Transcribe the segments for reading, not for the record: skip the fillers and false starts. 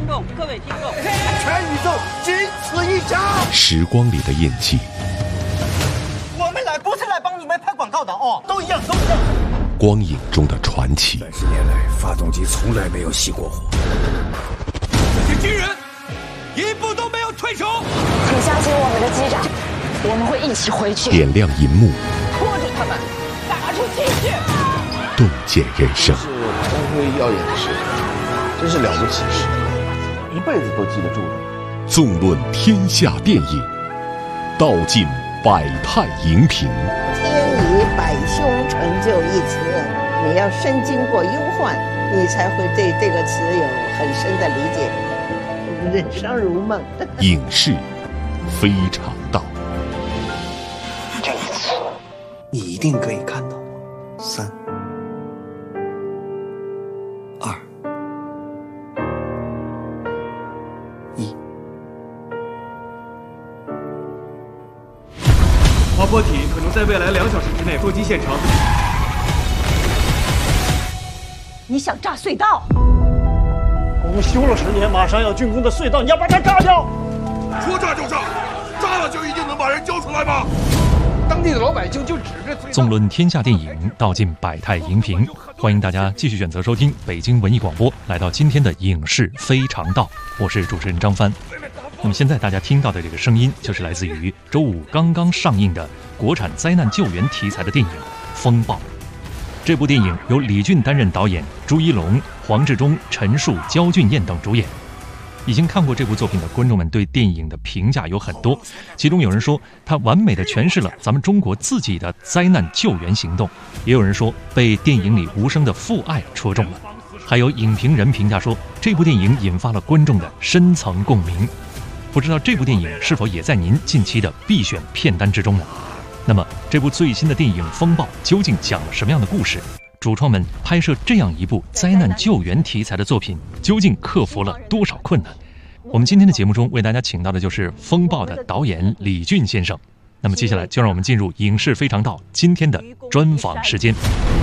众，各位听众， 全宇宙仅此一家。 时光里的印记， 我们来不是来帮你们拍广告的哦，都一样，都一样。 光影中的传奇。 30年来，发动机从来没有熄过火。 这些军人一步都没有退出。 请相信我们的机长，我们会一起回去。 点亮银幕， 拖着他们，打出气势， 洞见人生。 是光辉耀眼的事，真是了不起事，一辈子都记得住的。 纵论天下电影，道尽百态荧屏。 天以百凶成就一词，你要深经过忧患，你才会对这个词有很深的理解。人生如梦。 影视非常道。 这一次，你一定可以看到3、2、1。 滑坡体可能在未来2小时之内撞击现场。 你想炸隧道？ 我们修了10年，马上要竣工的隧道，你要把它炸掉？ 说炸就炸，炸了就一定能把人交出来吗？ 当地的老百姓就指着纵论天下电影，道尽百态荧屏。欢迎大家继续选择收听北京文艺广播，来到今天的影视非常道，我是主持人张帆。那么现在大家听到的这个声音，就是来自于周五刚刚上映的国产灾难救援题材的电影《风暴》。这部电影由李俊担任导演，朱一龙、黄志忠、陈数、焦俊艳等主演。已经看过这部作品的观众们对电影的评价有很多，其中有人说它完美的诠释了咱们中国自己的灾难救援行动，也有人说被电影里无声的父爱戳中了，还有影评人评价说这部电影引发了观众的深层共鸣。不知道这部电影是否也在您近期的必选片单之中呢？那么这部最新的电影《风暴》究竟讲了什么样的故事？主创们拍摄这样一部灾难救援题材的作品，究竟克服了多少困难？我们今天的节目中为大家请到的就是《风暴》的导演李俊先生。那么接下来就让我们进入影视非常道今天的专访时间。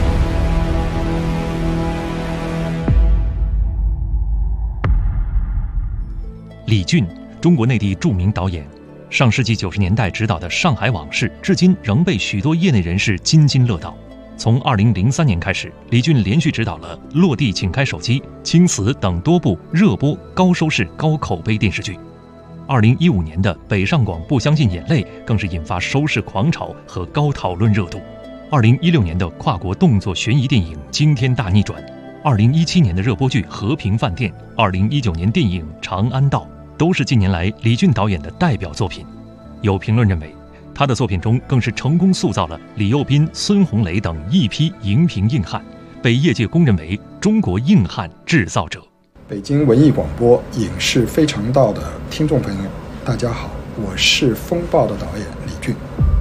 李俊，中国内地著名导演，上世纪90年代执导的《上海往事》至今仍被许多业内人士津津乐道。从2003年开始，李俊连续执导了《落地请开手机》《青瓷》等多部热播、高收视、高口碑电视剧。2015年的《北上广不相信眼泪》更是引发收视狂潮和高讨论热度。2016年的跨国动作悬疑电影《惊天大逆转》，2017年的热播剧《和平饭店》，2019年电影《长安道》，都是近年来李俊导演的代表作品。有评论认为，他的作品中更是成功塑造了李幼斌、孙红雷等一批荧屏硬汉，被业界公认为中国硬汉制造者。 北京文艺广播影视非常道的听众朋友，大家好，我是《风暴》的导演李俊。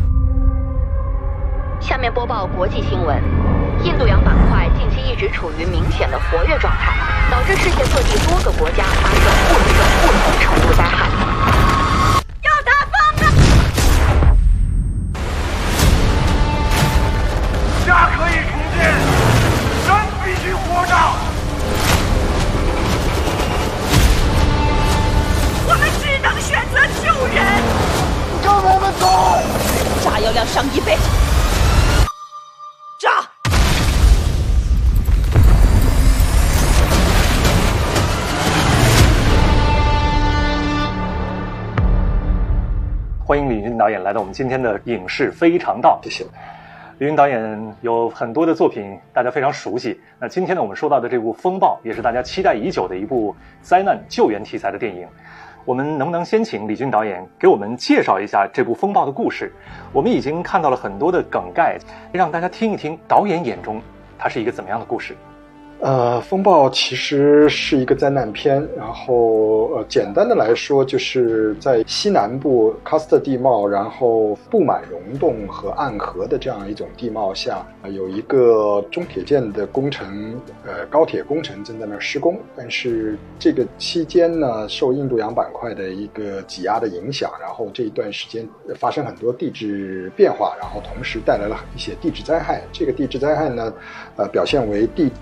下面播报国际新闻：印度洋板块近期一直处于明显的活跃状态，导致世界各地多个国家发生或者不同程度灾害。 家可以重建，人必须活着。 我们只能选择救人。 跟我们走！ 炸药量上1倍。炸！ 欢迎李俊导演来到我们今天的影视非常道。 谢谢。 李俊导演有很多的作品大家非常熟悉，那今天呢我们说到的这部《风暴》也是大家期待已久的一部灾难救援题材的电影。我们能不能先请李俊导演给我们介绍一下这部《风暴》的故事？我们已经看到了很多的梗概，让大家听一听导演眼中它是一个怎么样的故事。 风暴其实是一个灾难片，然后简单的来说，就是在西南部喀斯特地貌，然后布满溶洞和暗河的这样一种地貌下，有一个中铁建的工程，高铁工程正在那儿施工，但是这个期间呢，受印度洋板块的一个挤压的影响，然后这一段时间发生很多地质变化，然后同时带来了一些地质灾害。这个地质灾害呢，表现为地震啊。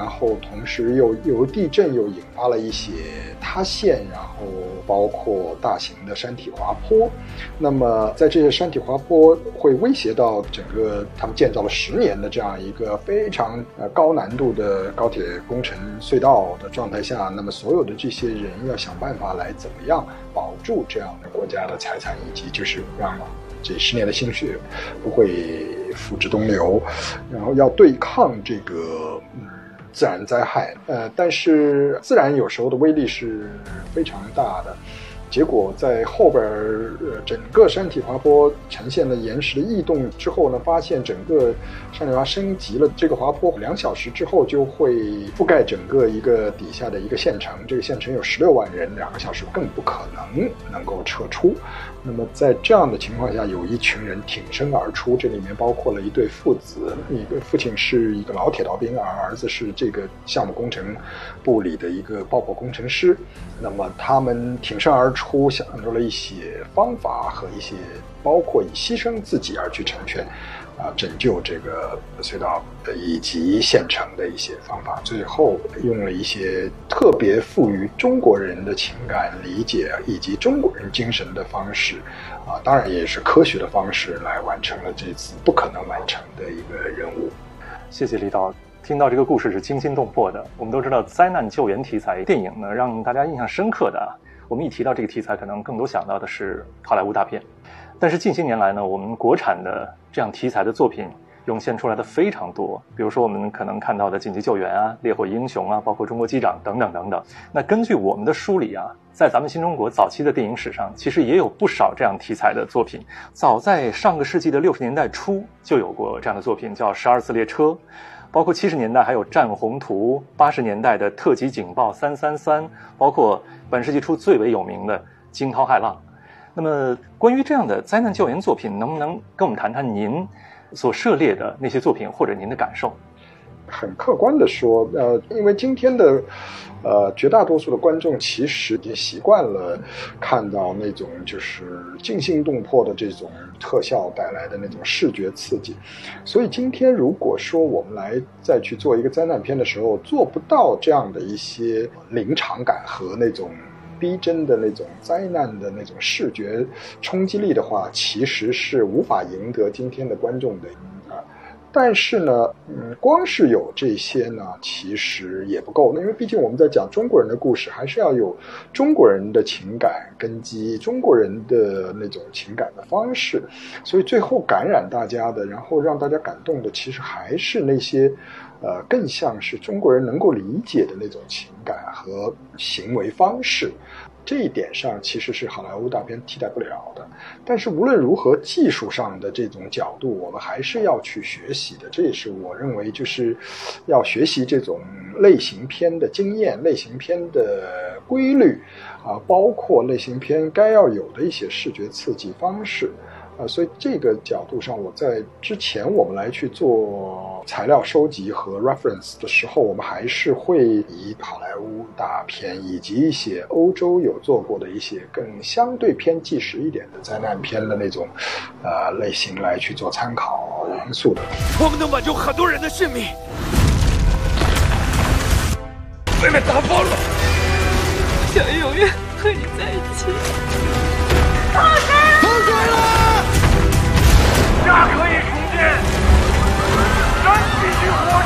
然后同时又有地震，又引发了一些塌陷，然后包括大型的山体滑坡。那么在这些山体滑坡会威胁到整个他们建造了10年的这样一个非常高难度的高铁工程隧道的状态下，那么所有的这些人要想办法来怎么样保住这样的国家的财产，以及就是让这10年的心血不会付之东流，然后要对抗这个自然灾害。但是自然有时候的威力是非常大的。结果在后边整个山体滑坡呈现了岩石的异动之后呢，发现整个山体滑升级了，这个滑坡2小时之后就会覆盖整个一个底下的一个县城，这个县城有16万人，2个小时更不可能够撤出。那么在这样的情况下，有一群人挺身而出，这里面包括了一对父子，一个父亲是一个老铁道兵，儿子是这个项目工程部里的一个爆破工程师。那么他们挺身而出，想出了一些方法和一些包括以牺牲自己而去成全拯救这个隧道以及县城的一些方法，最后用了一些特别赋予中国人的情感理解以及中国人精神的方式当然也是科学的方式来完成了这次不可能完成的一个任务。 谢谢李导。听到这个故事是惊心动魄的。我们都知道灾难救援题材电影呢，让大家印象深刻的我们一提到这个题材，可能更多想到的是好莱坞大片。但是近些年来呢，我们国产的这样题材的作品涌现出来的非常多，比如说我们可能看到的紧急救援啊、烈火英雄啊，包括中国机长等等等等。那根据我们的梳理在咱们新中国早期的电影史上，其实也有不少这样题材的作品。早在上个世纪的60年代初就有过这样的作品，叫12次列车，包括70年代还有战宏图，80年代的特级警报333，包括本世纪初最为有名的惊涛骇浪。那么关于这样的灾难救援作品，能不能跟我们谈谈您所涉猎的那些作品或者您的感受？ 很客观的说，因为今天的绝大多数的观众其实已经习惯了看到那种就是惊心动魄的这种特效带来的那种视觉刺激，所以今天如果说我们来再去做一个灾难片的时候，做不到这样的一些临场感和那种逼真的那种灾难的那种视觉冲击力的话，其实是无法赢得今天的观众的但是呢，光是有这些呢，其实也不够。因为毕竟我们在讲中国人的故事，还是要有中国人的情感根基，中国人的那种情感的方式。所以最后感染大家的，然后让大家感动的，其实还是那些更像是中国人能够理解的那种情感和行为方式。这一点上其实是好莱坞大片替代不了的，但是无论如何技术上的这种角度我们还是要去学习的，这也是我认为就是要学习这种类型片的经验，类型片的规律包括类型片该要有的一些视觉刺激方式所以这个角度上，我在之前我们来去做材料收集和 reference 的时候，我们还是会以好莱坞大片以及一些欧洲有做过的一些更相对偏纪实一点的灾难片的那种类型来去做参考元素的。 我们能挽救很多人的性命。妹妹打爆了， 想永远和你在一起。 放水了！家可以重建，人必须活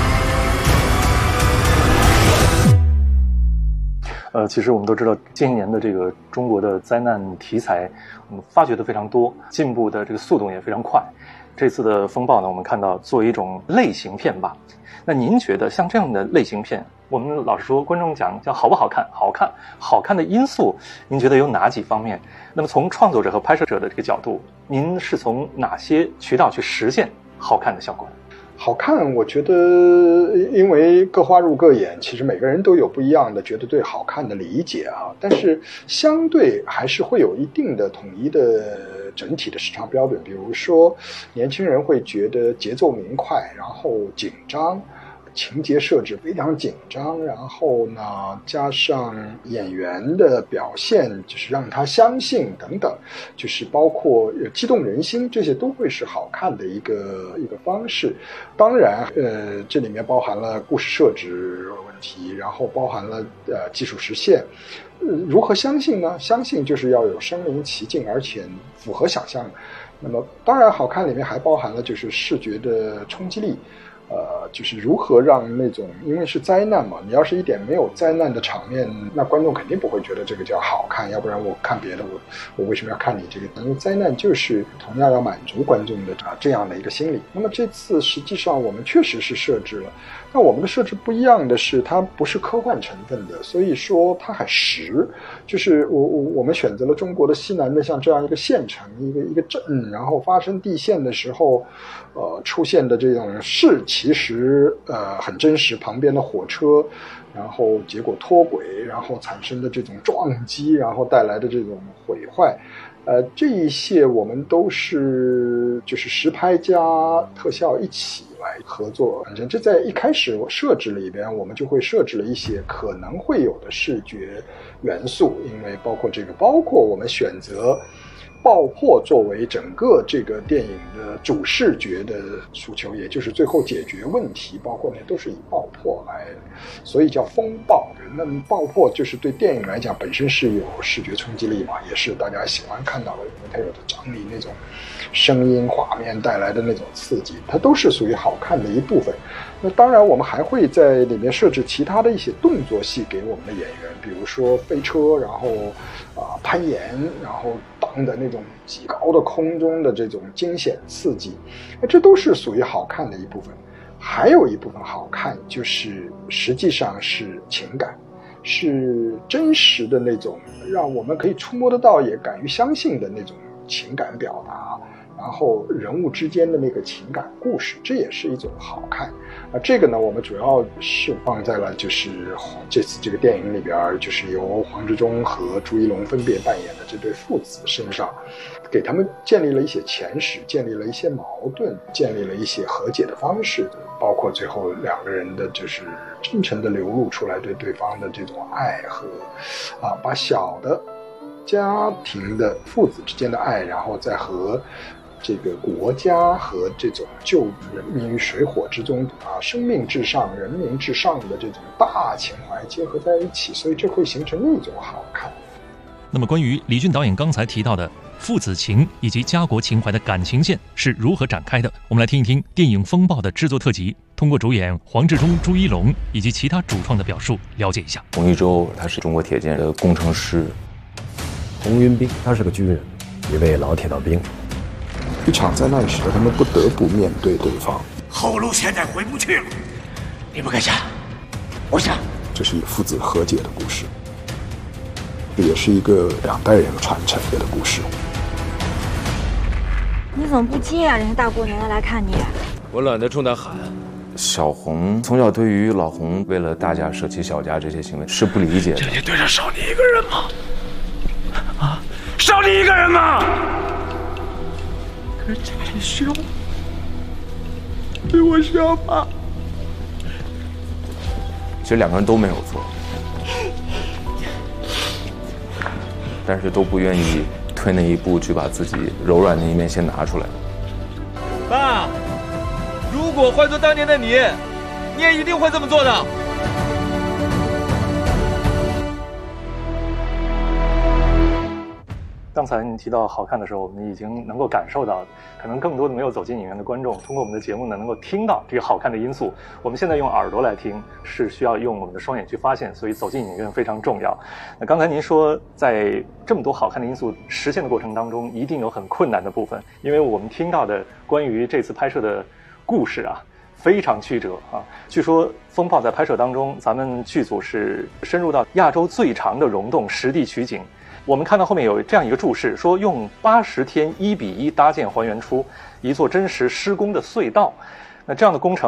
着。其实我们都知道，近些年的这个中国的灾难题材，我们发掘的非常多，进步的这个速度也非常快。这次的风暴呢，我们看到作为一种类型片吧。那您觉得像这样的类型片，我们老实说，观众讲叫好不好看？好看的因素，您觉得有哪几方面？那么从创作者和拍摄者的这个角度，您是从哪些渠道去实现好看的效果？ 好看，我觉得因为各花入各眼，其实每个人都有不一样的觉得对好看的理解但是相对还是会有一定的统一的整体的市场标准。比如说年轻人会觉得节奏明快，然后紧张， 情节设置非常紧张，然后呢加上演员的表现就是让他相信等等，就是包括激动人心，这些都会是好看的一个方式。当然这里面包含了故事设置问题，然后包含了技术实现。如何相信呢？相信就是要有身临其境，而且符合想象。那么当然好看里面还包含了就是视觉的冲击力，就是如何让那种，因为是灾难嘛，你要是一点没有灾难的场面，那观众肯定不会觉得这个叫好看，要不然我看别的我为什么要看你这个？因为灾难就是同样要满足观众的这样的一个心理。那么这次实际上我们确实是设置了，但我们的设置不一样的是，它不是科幻成分的，所以说它很实。就是我们选择了中国的西南的像这样一个县城，一个镇，然后发生地陷的时候，出现的这种事其实很真实，旁边的火车，然后结果脱轨，然后产生的这种撞击，然后带来的这种毁坏。这一些我们都是就是实拍加特效一起来合作。反正这在一开始我设置里边，我们就会设置了一些可能会有的视觉元素，因为包括我们选择爆破作为整个这个电影的主视觉的诉求，也就是最后解决问题，包括那都是以爆破来，所以叫风暴。那么爆破就是对电影来讲本身是有视觉冲击力嘛，也是大家喜欢看到的，因为它有的张力，那种声音画面带来的那种刺激，它都是属于好看的一部分。那当然我们还会在里面设置其他的一些动作戏给我们的演员，比如说飞车，然后攀岩，然后荡的那种极高的空中的这种惊险刺激，这都是属于好看的一部分。还有一部分好看就是实际上是情感，是真实的那种让我们可以触摸得到也敢于相信的那种情感表达，然后人物之间的那个情感故事，这也是一种好看。这个呢我们主要是放在了就是这次这个电影里边，就是由黄执中和朱一龙分别扮演的这对父子身上，给他们建立了一些前史，建立了一些矛盾，建立了一些和解的方式，包括最后两个人的就是真诚的流露出来对对方的这种爱和把小的家庭的父子之间的爱，然后再和这个国家和这种救人民于水火之中生命至上人民至上的这种大情怀结合在一起，所以这会形成一种好看。 那么关于李俊导演刚才提到的父子情以及家国情怀的感情线是如何展开的，我们来听一听电影《风暴》的制作特辑，通过主演黄执中、朱一龙以及其他主创的表述了解一下。 洪一舟他是中国铁建的工程师， 洪云斌他是个军人，一位老铁道兵。 一场灾难使得他们不得不面对对方， 后路现在回不去了，你们敢下？我下。 这是一个父子和解的故事，也是一个两代人传承的故事。 你怎么不接啊？人家大过年的来看你。 我懒得冲他喊。小红从小对于老洪为了大家舍弃小家这些行为是不理解的。 这些队上少你一个人吗？少你一个人吗？可家里需要，对我需要爸。 其实两个人都没有错，但是都不愿意退那一步，去把自己柔软的一面先拿出来。 爸，如果换做当年的你，你也一定会这么做的。 刚才你提到好看的时候，我们已经能够感受到，可能更多的没有走进影院的观众，通过我们的节目呢，能够听到这个好看的因素。我们现在用耳朵来听，是需要用我们的双眼去发现，所以走进影院非常重要。那刚才您说，在这么多好看的因素实现的过程当中，一定有很困难的部分，因为我们听到的关于这次拍摄的故事非常曲折据说《风暴》在拍摄当中，咱们剧组是深入到亚洲最长的溶洞实地取景。我们看到后面有这样一个注释，说用80天1:1搭建还原出一座真实施工的隧道。那这样的工程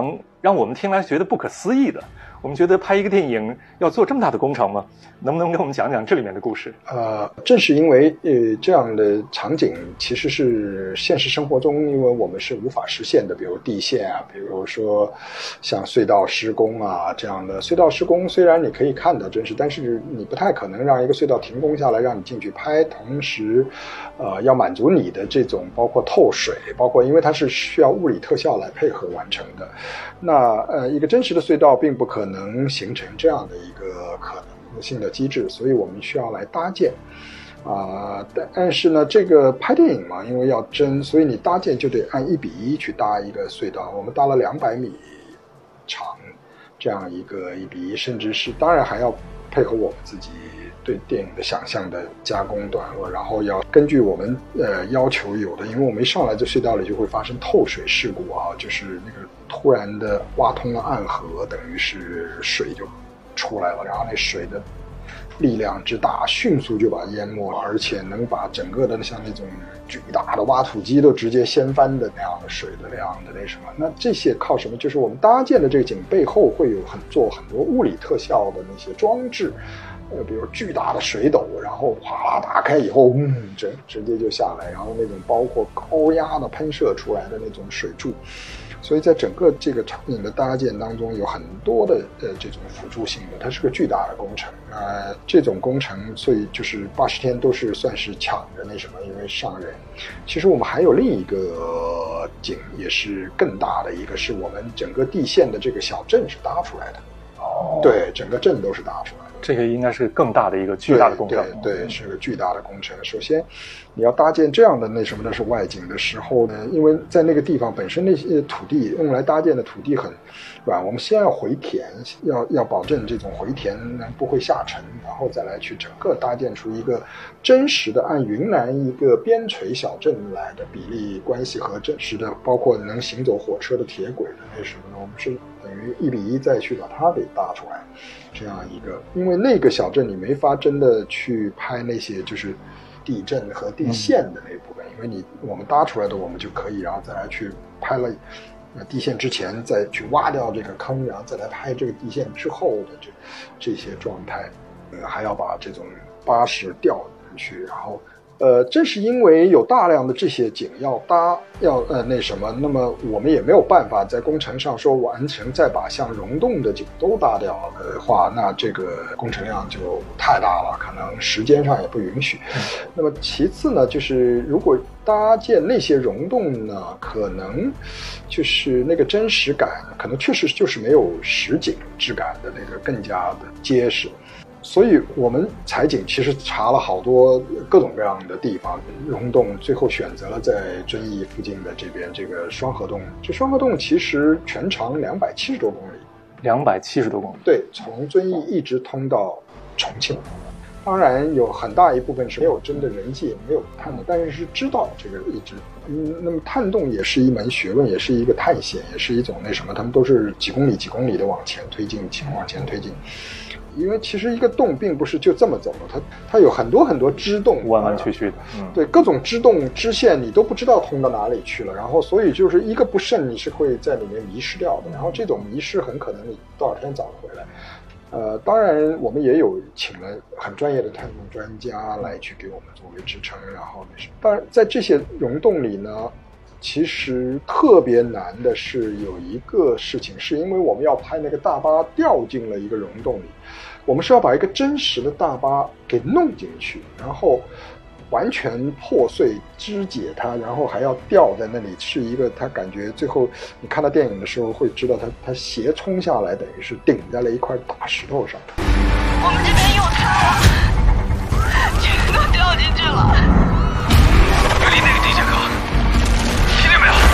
让我们听来觉得不可思议的。我们觉得拍一个电影要做这么大的工程吗？能不能跟我们讲讲这里面的故事？ 正是因为这样的场景其实是现实生活中，因为我们是无法实现的，比如地陷啊，比如说像隧道施工啊这样的。隧道施工虽然你可以看到真实，但是你不太可能让一个隧道停工下来让你进去拍，同时要满足你的这种包括透水，包括因为它是需要物理特效来配合完成的。那一个真实的隧道并不可能形成这样的一个可能性的机制，所以我们需要来搭建但是呢，这个拍电影嘛，因为要真，所以你搭建就得按1:1去搭一个隧道。我们搭了200米长，这样一个1:1，甚至是当然还要配合我们自己对电影的想象的加工段落，然后要根据我们要求有的，因为我们一上来这隧道里就会发生透水事故啊，就是那个突然的挖通了暗河，等于是水就出来了，然后那水的力量之大，迅速就把淹没了，而且能把整个的像那种巨大的挖土机都直接掀翻的那样的水的量的那什么。那这些靠什么？就是我们搭建的这个景背后会有做很多物理特效的那些装置，比如巨大的水斗，然后哗啦打开以后，直接就下来，然后那种包括高压的喷射出来的那种水柱。所以在整个这个场景的搭建当中有很多的这种辅助性的，它是个巨大的工程这种工程，所以就是80天都是算是抢着那什么，因为上人。其实我们还有另一个景也是更大的，一个是我们整个地陷的这个小镇是搭出来的。对，整个镇都是搭出来的。 这个应该是更大的一个巨大的工程。 对，是个巨大的工程。首先你要搭建这样的那什么的是外景的时候呢，因为在那个地方本身那些土地用来搭建的土地很软，我们先要回填，要保证这种回填不会下沉，然后再来去整个搭建出一个真实的按云南一个边陲小镇来的比例关系和真实的包括能行走火车的铁轨的那什么的，我们是等于1:1再去把它给搭出来，这样一个。因为那个小镇你没法真的去拍那些就是地震和地陷的那部分，因为我们搭出来的我们就可以，然后再来去拍了地陷之前再去挖掉这个坑，然后再来拍这个地陷之后的这些状态，还要把这种巴士调进去，然后正是因为有大量的这些景要搭，那什么，那么我们也没有办法在工程上说完成再把像溶洞的景都搭掉的话，那这个工程量就太大了，可能时间上也不允许。那么其次呢，就是如果搭建那些溶洞呢，可能就是那个真实感可能确实就是没有实景质感的那个更加的结实。所以我们采景其实查了好多各种各样的地方溶洞，最后选择了在遵义附近的这边这个双河洞。这双河洞其实全长270多公里 ，270多公里，对， 从遵义一直通到重庆。当然有很大一部分是没有真的人迹，没有探的，但是知道这个一直。那么探洞也是一门学问，也是一个探险，也是一种那什么，他们都是几公里几公里的往前推进。因为其实一个洞并不是就这么走的，它有很多很多支洞， 弯弯曲曲的， 对，各种支洞支线你都不知道通到哪里去了，然后所以就是一个不慎你是会在里面迷失掉的，然后这种迷失很可能你多少天找不回来。当然我们也有请了很专业的探洞专家来去给我们作为支撑，然后那是当然在这些溶洞里呢，其实特别难的是有一个事情，是因为我们要拍那个大巴掉进了一个溶洞里，我们是要把一个真实的大巴给弄进去，然后完全破碎肢解它，然后还要吊在那里，是一个他感觉最后你看到电影的时候会知道他斜冲下来，等于是顶在了一块大石头上。 我们这边有塌了，全都掉进去了。 离那个地下坑，听见没有？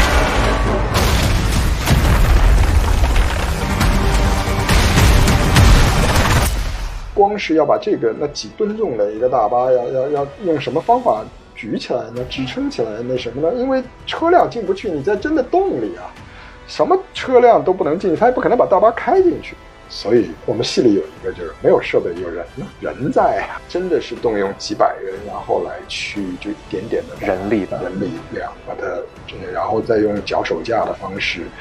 光是要把这个那几吨重的一个大巴要用什么方法举起来呢？支撑起来那什么呢？因为车辆进不去，你在真的洞里啊，什么车辆都不能进去，他也不可能把大巴开进去。所以我们戏里有一个就是没有设备，有人在啊，真的是动用几百人，然后来去就一点点的人力量把它，然后再用脚手架的方式，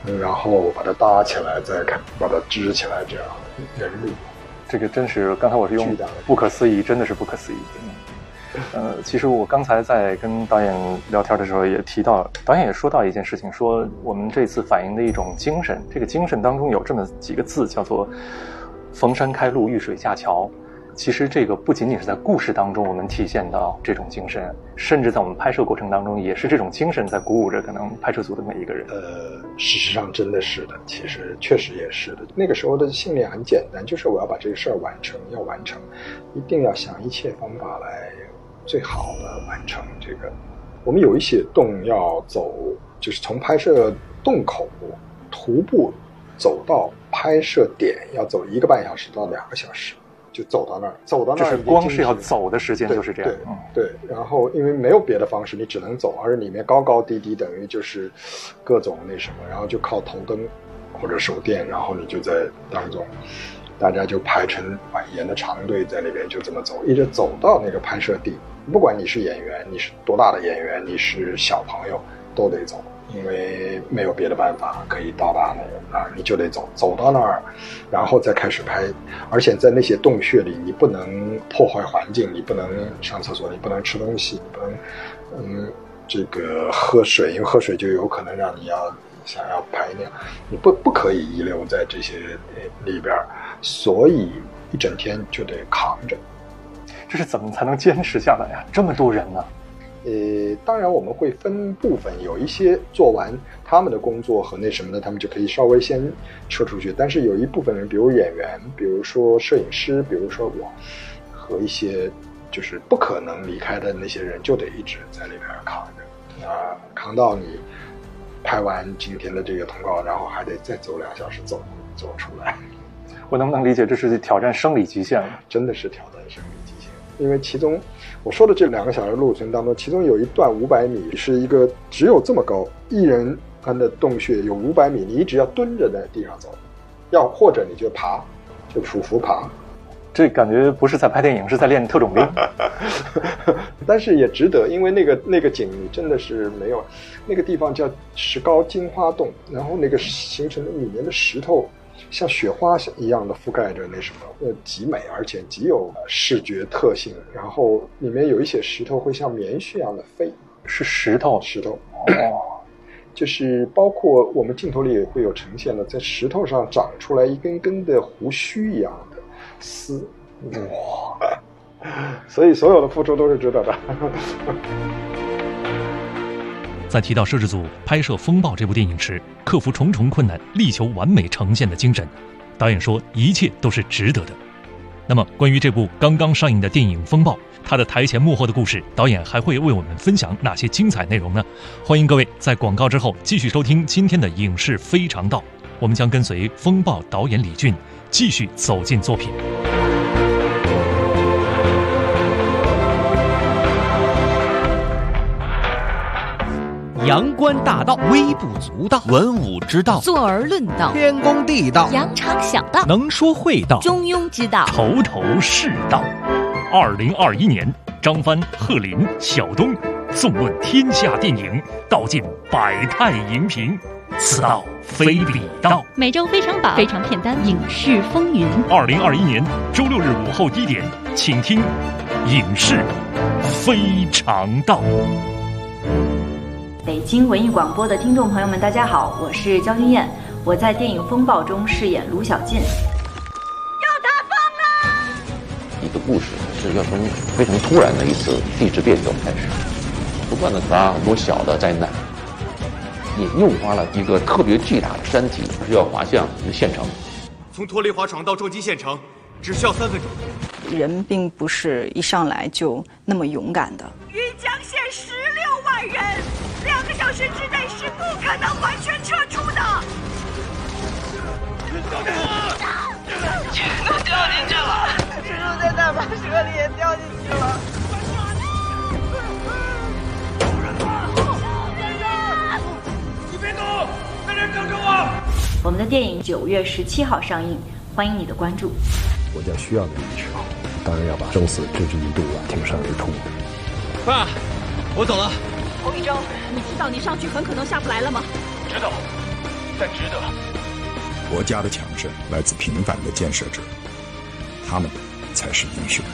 然后把它搭起来，再把它支起来，这样的人力。 这个真是，刚才我是用不可思议，真的是不可思议。其实我刚才在跟导演聊天的时候也提到，导演也说到一件事情，说我们这次反映的一种精神，这个精神当中有这么几个字，叫做逢山开路，遇水架桥。其实这个不仅仅是在故事当中我们体现到这种精神，甚至在我们拍摄过程当中也是这种精神在鼓舞着可能拍摄组的每一个人。 事实上真的是的，其实确实也是的。那个时候的信念很简单，就是我要把这个事儿完成，一定要想一切方法来最好的完成这个。我们有一些洞要走，就是从拍摄洞口徒步走到拍摄点要走1个半小时到2个小时。就走到那儿， 就是光是要走的时间就是这样。 对，然后因为没有别的方式，你只能走，而里面高高低低，等于就是各种那什么，然后就靠头灯或者手电，然后你就在当中，大家就排成蜿蜒的长队在那边就这么走，一直走到那个拍摄地。不管你是演员，你是多大的演员，你是小朋友，都得走。因为没有别的办法可以到达那个你就得走到那儿，然后再开始拍。而且在那些洞穴里，你不能破坏环境，你不能上厕所，你不能吃东西，你不能这个喝水，因为喝水就有可能让你想要排尿，你不可以遗留在这些里边，所以一整天就得扛着。 这是怎么才能坚持下来呀？这么多人呢？ 当然我们会分部分，有一些做完他们的工作和那什么的，他们就可以稍微先撤出去。但是有一部分人，比如演员，比如说摄影师，比如说我，和一些就是不可能离开的那些人，就得一直在里边扛着扛到你拍完今天的这个通告，然后还得再走2小时走出来。 我能不能理解这是挑战生理极限了？ 真的是挑战生理极限，因为其中我说的这2个小时路程当中，其中有一段500米是一个只有这么高1人般的洞穴，有500米，你一直要蹲着在地上走，或者你就爬，就匍匐爬。 这感觉不是在拍电影，是在练特种兵。 但是也值得，因为那个景你真的是没有，那个地方叫石膏金花洞，然后那个形成的里面的石头像雪花一样的覆盖着那什么，极美，而且极有视觉特性。然后里面有一些石头会像棉絮一样的飞， 是石头， 就是包括我们镜头里也会有呈现的，在石头上长出来一根根的胡须一样的丝，哇！所以所有的付出都是值得的。 在提到摄制组拍摄《风暴》这部电影时，克服重重困难，力求完美呈现的精神，导演说一切都是值得的。那么关于这部刚刚上映的电影《风暴》，它的台前幕后的故事，导演还会为我们分享哪些精彩内容呢？欢迎各位在广告之后继续收听今天的影视非常道，我们将跟随《风暴》导演李俊继续走进作品。 阳关大道，微不足道；文武之道， 坐而论道； 天公地道， 扬长小道； 能说会道， 中庸之道， 头头是道。2021年，张帆、贺林、小东纵论天下电影，道尽百态荧屏，此道非彼道。 每周非常榜、非常片单、影视风云。 2021年周6日午后1点，请听影视非常道。 北京文艺广播的听众朋友们，大家好，我是焦君艳，我在电影《风暴》中饰演卢小进。 要塌方了！ 一个故事是要从非常突然的一次地质变动开始，不断的发生很多小的灾难，也诱发了一个特别巨大的山体是要滑向县城。 从脱离滑床到撞击县城，只需要3分钟。 人并不是一上来就那么勇敢的。 余江县16万人，2个小时之内是不可能完全撤出的。 全都掉进去了，蜘蛛在大巴车里也掉进去了。 你别动，没人等着我。 我们的电影9月17号上映，欢迎你的关注。 国家需要你的时候，当然要把生死置之一度挺身而出。 爸，我走了。 侯宇洲，你知道你上去很可能下不来了吗？ 知道。 但值得。 国家的强盛来自平凡的建设者，他们才是英雄。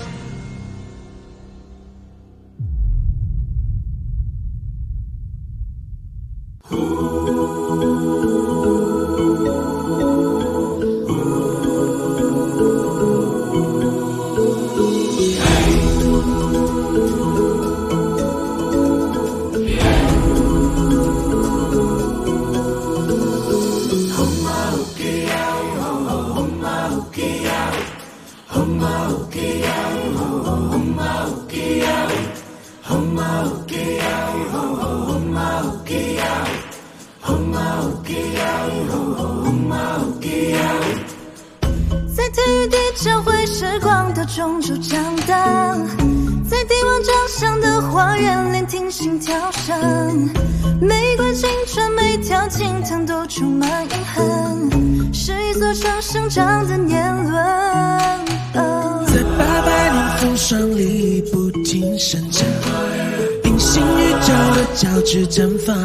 在体育地交汇时光的中州长大，在帝王长相的花园聆听心跳声，玫瑰青春每条青藤都充满遗憾，是一座城生长的年轮。 在800年风霜里不停生长，平行宇宙的交织绽放，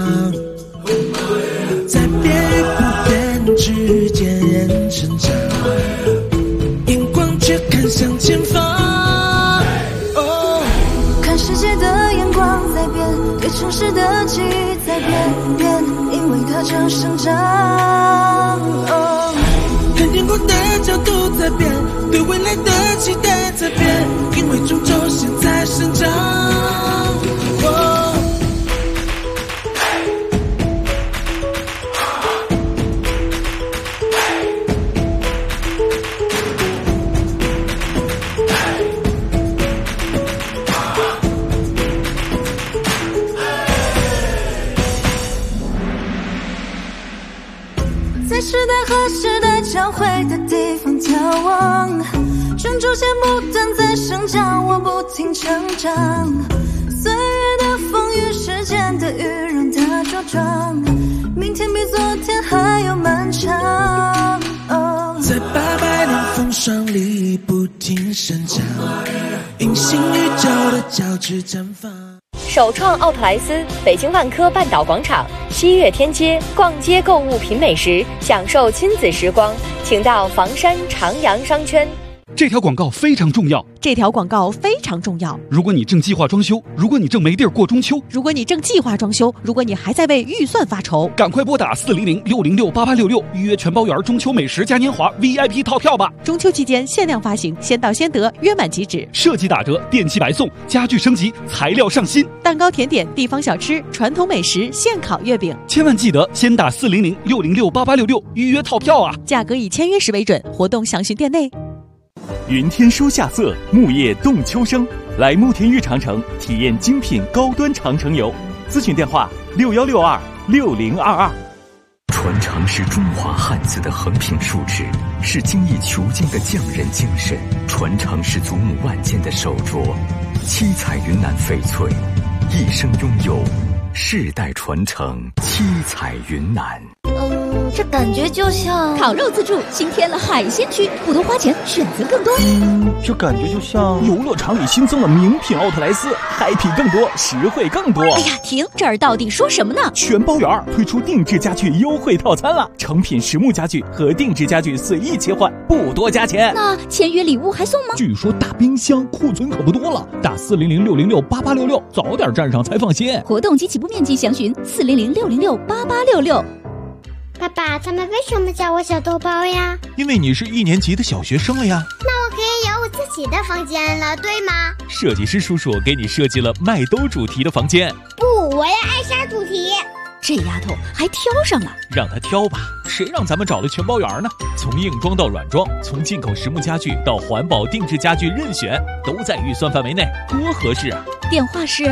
在变与不变之间成长，眼光却看向前方。 看世界的眼光在变，对城市的记忆在变，因为它正生长。 看眼光的角度在变，对未来的期待在变，因为中州现在生长。 在时代和时代交汇的地方眺望，中州节不断在生长，我不停成长。岁月的风雨，时间的雨，让它茁壮，明天比昨天还要漫长。 在800年风霜里不停生长，隐形宇宙的交织绽放。 首创奥特莱斯，北京万科半岛广场7月天街，逛街购物品美食，享受亲子时光，请到房山长阳商圈。 这条广告非常重要。 这条广告非常重要。 如果你正计划装修，如果你正没地儿过中秋， 如果你正计划装修，如果你还在为预算发愁， 赶快拨打400-606-8866，预约全包园中秋美食嘉年华 VIP 套票吧！ 中秋期间限量发行，先到先得，约满即止。 设计打折，电器白送，家具升级，材料上新， 蛋糕、甜点、地方小吃、传统美食、现烤月饼。 千万记得先打400-606-8866，预约套票啊！ 价格以签约时为准，活动详询店内。 云天书夏色，木叶动秋声。来慕田峪长城体验精品高端长城游，咨询电话61626022。 传承是中华汉字的横平竖直，是精益求精的匠人精神；传承是祖母万件的手镯，七彩云南翡翠，一生拥有，世代传承，七彩云南。 这感觉就像烤肉自助新添了海鲜区，不多花钱，选择更多。 这感觉就像游乐场里新增了名品奥特莱斯，嗨皮更多，实惠更多。 哎呀，停！这儿到底说什么呢？ 全包园推出定制家具优惠套餐了，成品实木家具和定制家具随意切换，不多加钱。 那签约礼物还送吗？ 据说大冰箱库存可不多了，打400-606-8866，早点站上才放心。 活动及起步面积详询400-606-8866。 爸爸，他们为什么叫我小豆包呀？ 因为你是1年级的小学生了呀。 那我可以有我自己的房间了，对吗？ 设计师叔叔给你设计了麦兜主题的房间。 不，我要艾莎主题。 这丫头还挑上了， 让她挑吧，谁让咱们找了全包园呢？从硬装到软装，从进口实木家具到环保定制家具，任选都在预算范围内，多合适啊！ 电话是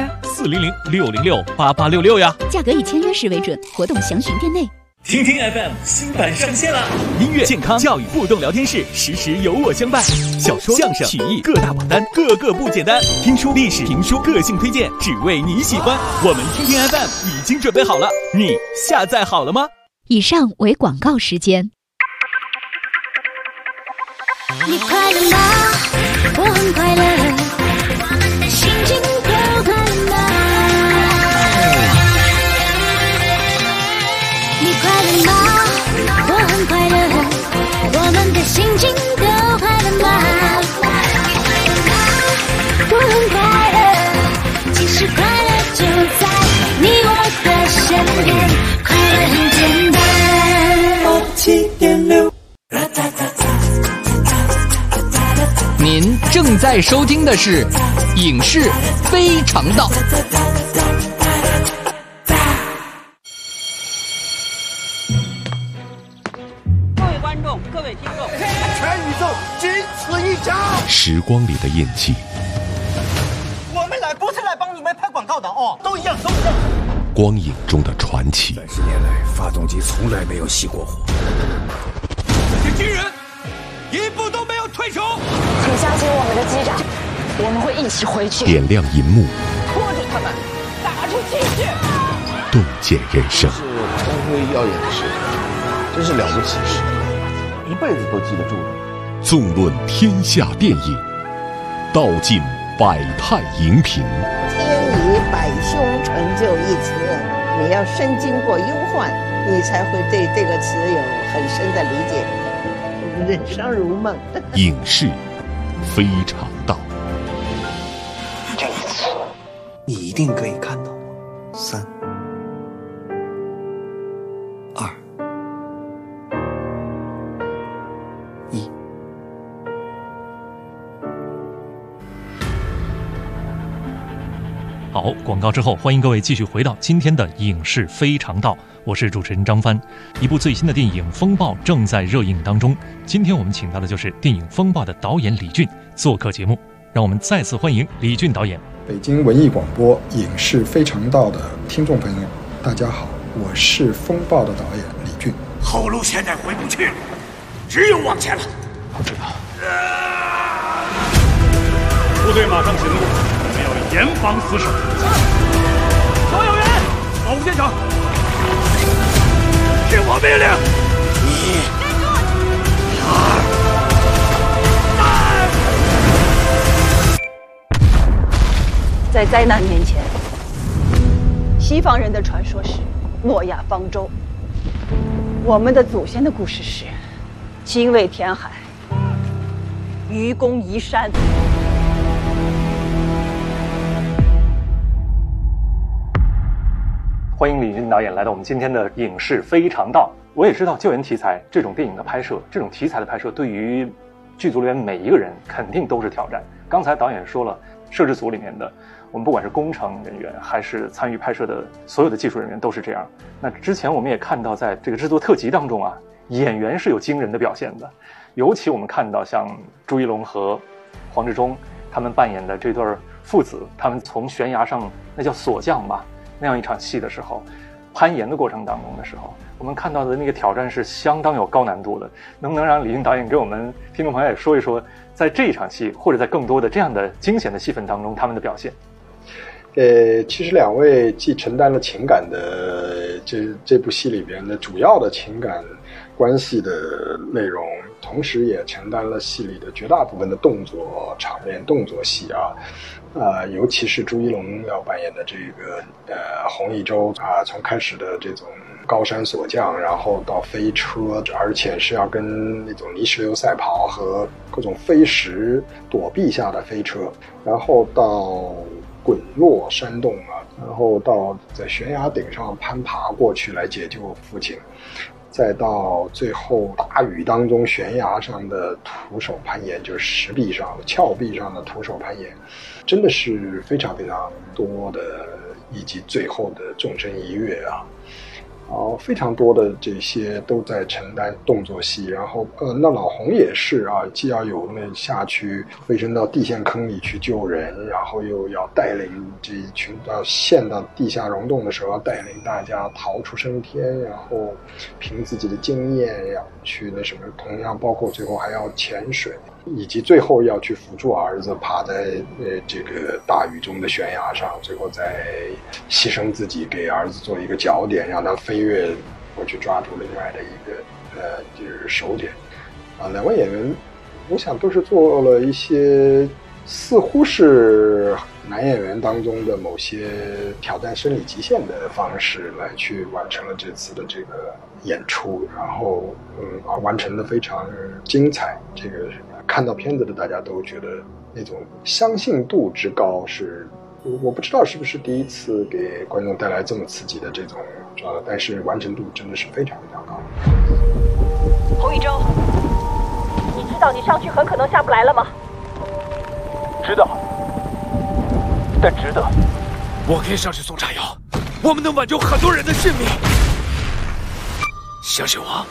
400-606-8866呀。 价格以签约时为准，活动详询店内。 听听 FM 新版上线了，音乐、健康、教育互动聊天室，时时有我相伴。小说、相声、曲艺各大榜单，个个不简单。听书、历史、评书，个性推荐，只为你喜欢。我们听听 FM 已经准备好了，你下载好了吗？ 以上为广告时间。 你快乐吗？我很快乐，心情够快乐吗？你快乐吗？ 正在收听的是《影视非常道》。 各位观众，各位听众， 全宇宙仅此一家。 时光里的印记， 我们来不是来帮你们拍广告的哦，都一样，都一样。 光影中的传奇。 30年来，发动机从来没有熄过火。 这些军人一步都没有退出。 请相信我们的机长，我们会一起回去。 点亮银幕， 拖住他们，打出气势， 洞见人生。 是光辉耀眼的时刻，真是了不起事，一辈子都记得住的。 纵论天下电影，道尽百态荧屏。 天理百凶成就一词，你要身经过忧患，你才会对这个词有很深的理解。人生如梦。 影视非常道。 这一次， 你一定可以看到我。3、2、1。 好，广告之后，欢迎各位继续回到今天的影视非常道，我是主持人张帆。一部最新的电影《风暴》正在热映当中，今天我们请到的就是电影《风暴》的导演李俊做客节目，让我们再次欢迎李俊导演。 北京文艺广播影视非常道的听众朋友，大家好，我是《风暴》的导演李俊。 后路现在回不去了，只有往前了。 我知道。 部队马上行动，我们要严防死守。 所有人，保护现场，听我命令 ！1、2、3。在灾难面前，西方人的传说是诺亚方舟，我们的祖先的故事是精卫填海，愚公移山。 欢迎李俊导演来到我们今天的影视非常道。我也知道救援题材这种电影的拍摄，这种题材的拍摄对于剧组里面每一个人肯定都是挑战。刚才导演说了，摄制组里面的我们不管是工程人员还是参与拍摄的所有的技术人员都是这样。那之前我们也看到在这个制作特辑当中啊，演员是有惊人的表现的，尤其我们看到像朱一龙和黄志忠他们扮演的这对父子，他们从悬崖上那叫锁降吧那样一场戏的时候，攀岩的过程当中的时候，我们看到的那个挑战是相当有高难度的。能不能让李俊导演给我们听众朋友也说一说，在这一场戏或者在更多的这样的惊险的戏份当中他们的表现？ 其实两位既承担了情感的这部戏里边的主要的情感关系的内容，同时也承担了戏里的绝大部分的动作场面、动作戏啊。尤其是朱一龙要扮演的这个洪一舟啊，从开始的这种高山锁降，然后到飞车，而且是要跟那种泥石流赛跑和各种飞石躲避下的飞车，然后到滚落山洞啊，然后到在悬崖顶上攀爬过去来解救父亲，再到最后大雨当中悬崖上的徒手攀岩，就是石壁上的峭壁上的徒手攀岩，真的是非常非常多的，以及最后的纵身一跃啊，非常多的这些都在承担动作戏。然后那老洪也是啊，既要有那下去飞身到地陷坑里去救人，然后又要带领这一群到陷到地下溶洞的时候要带领大家逃出升天，然后凭自己的经验要去那什么，同样包括最后还要潜水，以及最后要去辅助儿子爬在这个大雨中的悬崖上，最后再牺牲自己给儿子做一个脚点，让他飞跃过去抓住另外的一个就是手点啊。两位演员我想都是做了一些似乎是男演员当中的某些挑战生理极限的方式来去完成了这次的这个演出，然后完成的非常精彩。这个看到片子的大家都觉得那种相信度之高，是我不知道是不是第一次给观众带来这么刺激的这种但是完成度真的是非常非常高。 洪一舟，你知道你上去很可能下不来了吗？ 知道，但值得。 我可以上去送炸药，我们能挽救很多人的性命。相信我。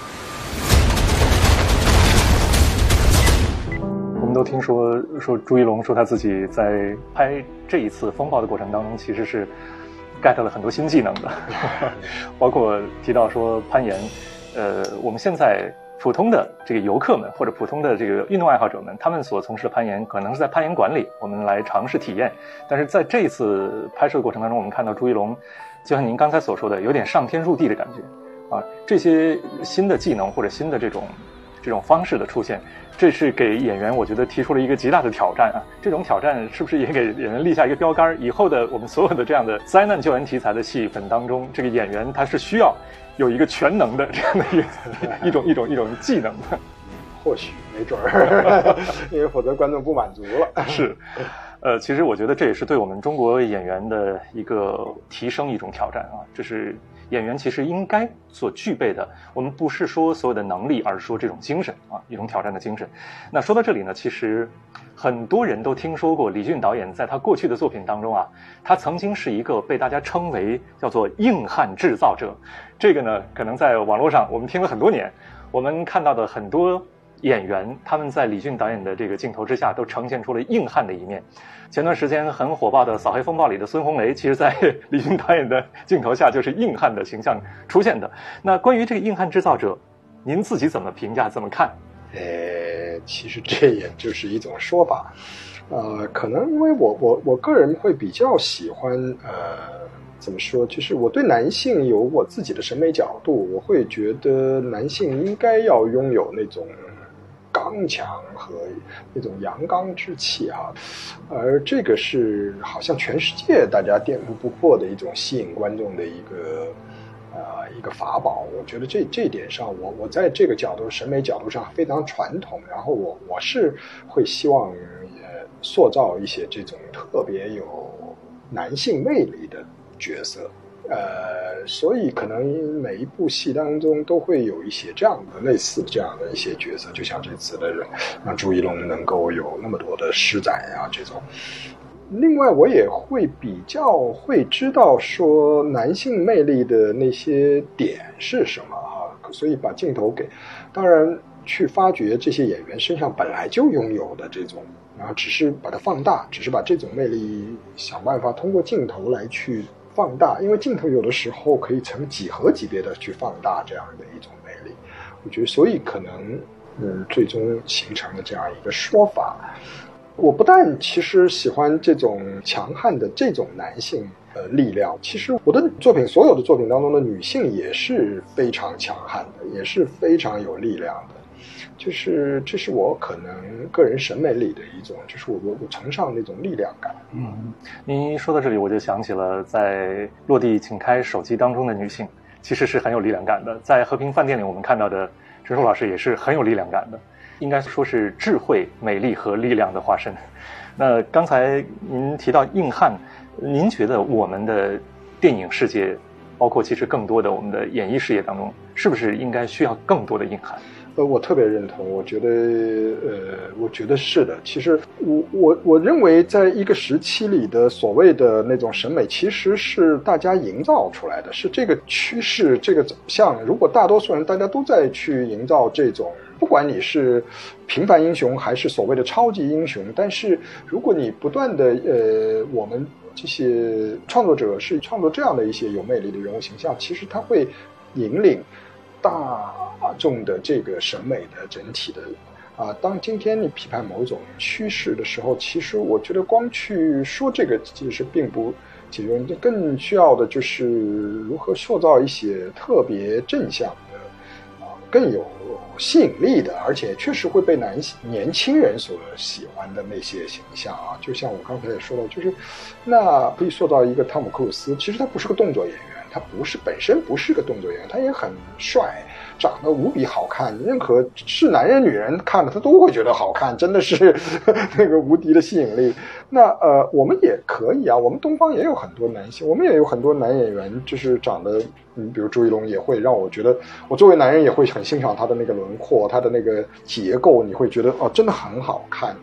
我们都听说朱一龙说他自己在拍这一次风暴的过程当中，其实是 get 了很多新技能的，包括提到说攀岩，我们现在普通的这个游客们或者普通的这个运动爱好者们，他们所从事的攀岩可能是在攀岩馆里，我们来尝试体验。但是在这一次拍摄的过程当中，我们看到朱一龙，就像您刚才所说的，有点上天入地的感觉啊。这些新的技能或者新的这种方式的出现，这是给演员我觉得提出了一个极大的挑战啊！这种挑战是不是也给演员立下一个标杆？以后的我们所有的这样的灾难救援题材的戏份当中，这个演员他是需要有一个全能的这样的一种技能的。 或许没准儿，因为否则观众不满足了。 是，其实我觉得这也是对我们中国演员的一个提升，一种挑战啊！这是演员其实应该所具备的。我们不是说所有的能力，而是说这种精神啊，一种挑战的精神。那说到这里呢，其实很多人都听说过李俊导演在他过去的作品当中啊，他曾经是一个被大家称为叫做硬汉制造者。这个呢，可能在网络上我们听了很多年，我们看到的很多演员，他们在李俊导演的这个镜头之下都呈现出了硬汉的一面。前段时间很火爆的《扫黑风暴》里的孙红雷，其实在李俊导演的镜头下就是硬汉的形象出现的。那关于这个硬汉制造者，您自己怎么评价，怎么看？ 其实这也就是一种说法，可能因为我个人会比较喜欢怎么说，就是我对男性有我自己的审美角度，我会觉得男性应该要拥有那种刚强和那种阳刚之气啊，而这个是好像全世界大家颠扑不破的一种吸引观众的一个法宝。我觉得这一点上，我在这个角度审美角度上非常传统，然后我是会希望塑造一些这种特别有男性魅力的角色。所以可能每一部戏当中都会有一些这样的类似这样的一些角色，就像这次的让朱一龙能够有那么多的施展啊这种。另外我也会比较会知道说男性魅力的那些点是什么啊，所以把镜头给，当然去发掘这些演员身上本来就拥有的这种，然后只是把它放大，只是把这种魅力想办法通过镜头来去放大，因为镜头有的时候可以成几何级别的去放大这样的一种魅力。我觉得所以可能最终形成了这样一个说法。我不但其实喜欢这种强悍的这种男性力量，其实我的作品所有的作品当中的女性也是非常强悍的，也是非常有力量的。就是这是我可能个人审美里的一种，就是我崇尚那种力量感。 您说到这里，我就想起了在落地请开手机当中的女性，其实是很有力量感的。在和平饭店里，我们看到的陈数老师也是很有力量感的，应该说是智慧、美丽和力量的化身。那刚才您提到硬汉，您觉得我们的电影世界，包括其实更多的我们的演艺事业当中，是不是应该需要更多的硬汉？ 我特别认同，我觉得是的。其实我认为在一个时期里的所谓的那种审美，其实是大家营造出来的，是这个趋势，这个走向。如果大多数人大家都在去营造这种，不管你是平凡英雄还是所谓的超级英雄，但是如果你不断的我们这些创作者是创作这样的一些有魅力的人物形象，其实它会引领大众的这个审美的整体的当今天你批判某种趋势的时候，其实我觉得光去说这个其实并不解决，更需要的就是如何塑造一些特别正向的更有吸引力的，而且确实会被年轻人所喜欢的那些形象啊。就像我刚才也说到，就是那可以塑造一个汤姆克鲁斯，其实他不是个动作演员，他本身不是个动作演员，他也很帅，长得无比好看，任何是男人女人看了他都会觉得好看，真的是那个无敌的吸引力。那我们也可以啊，我们东方也有很多男性，我们也有很多男演员，就是长得比如朱一龙也会让我觉得，我作为男人也会很欣赏他的那个轮廓，他的那个结构，你会觉得真的很好看。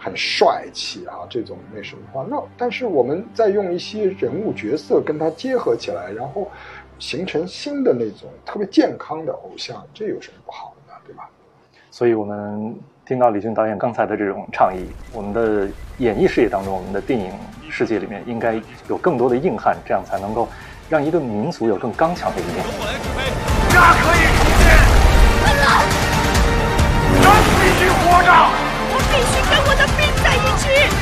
很帅气啊这种那什么话，那但是我们再用一些人物角色跟它结合起来，然后形成新的那种特别健康的偶像，这有什么不好的呢？对吧？ 所以我们听到李俊导演刚才的这种倡议，我们的演艺事业当中，我们的电影世界里面应该有更多的硬汉，这样才能够让一个民族有更刚强的一面。 我来指挥，家可以重建，人必须活着， 我必须跟我的兵在一起。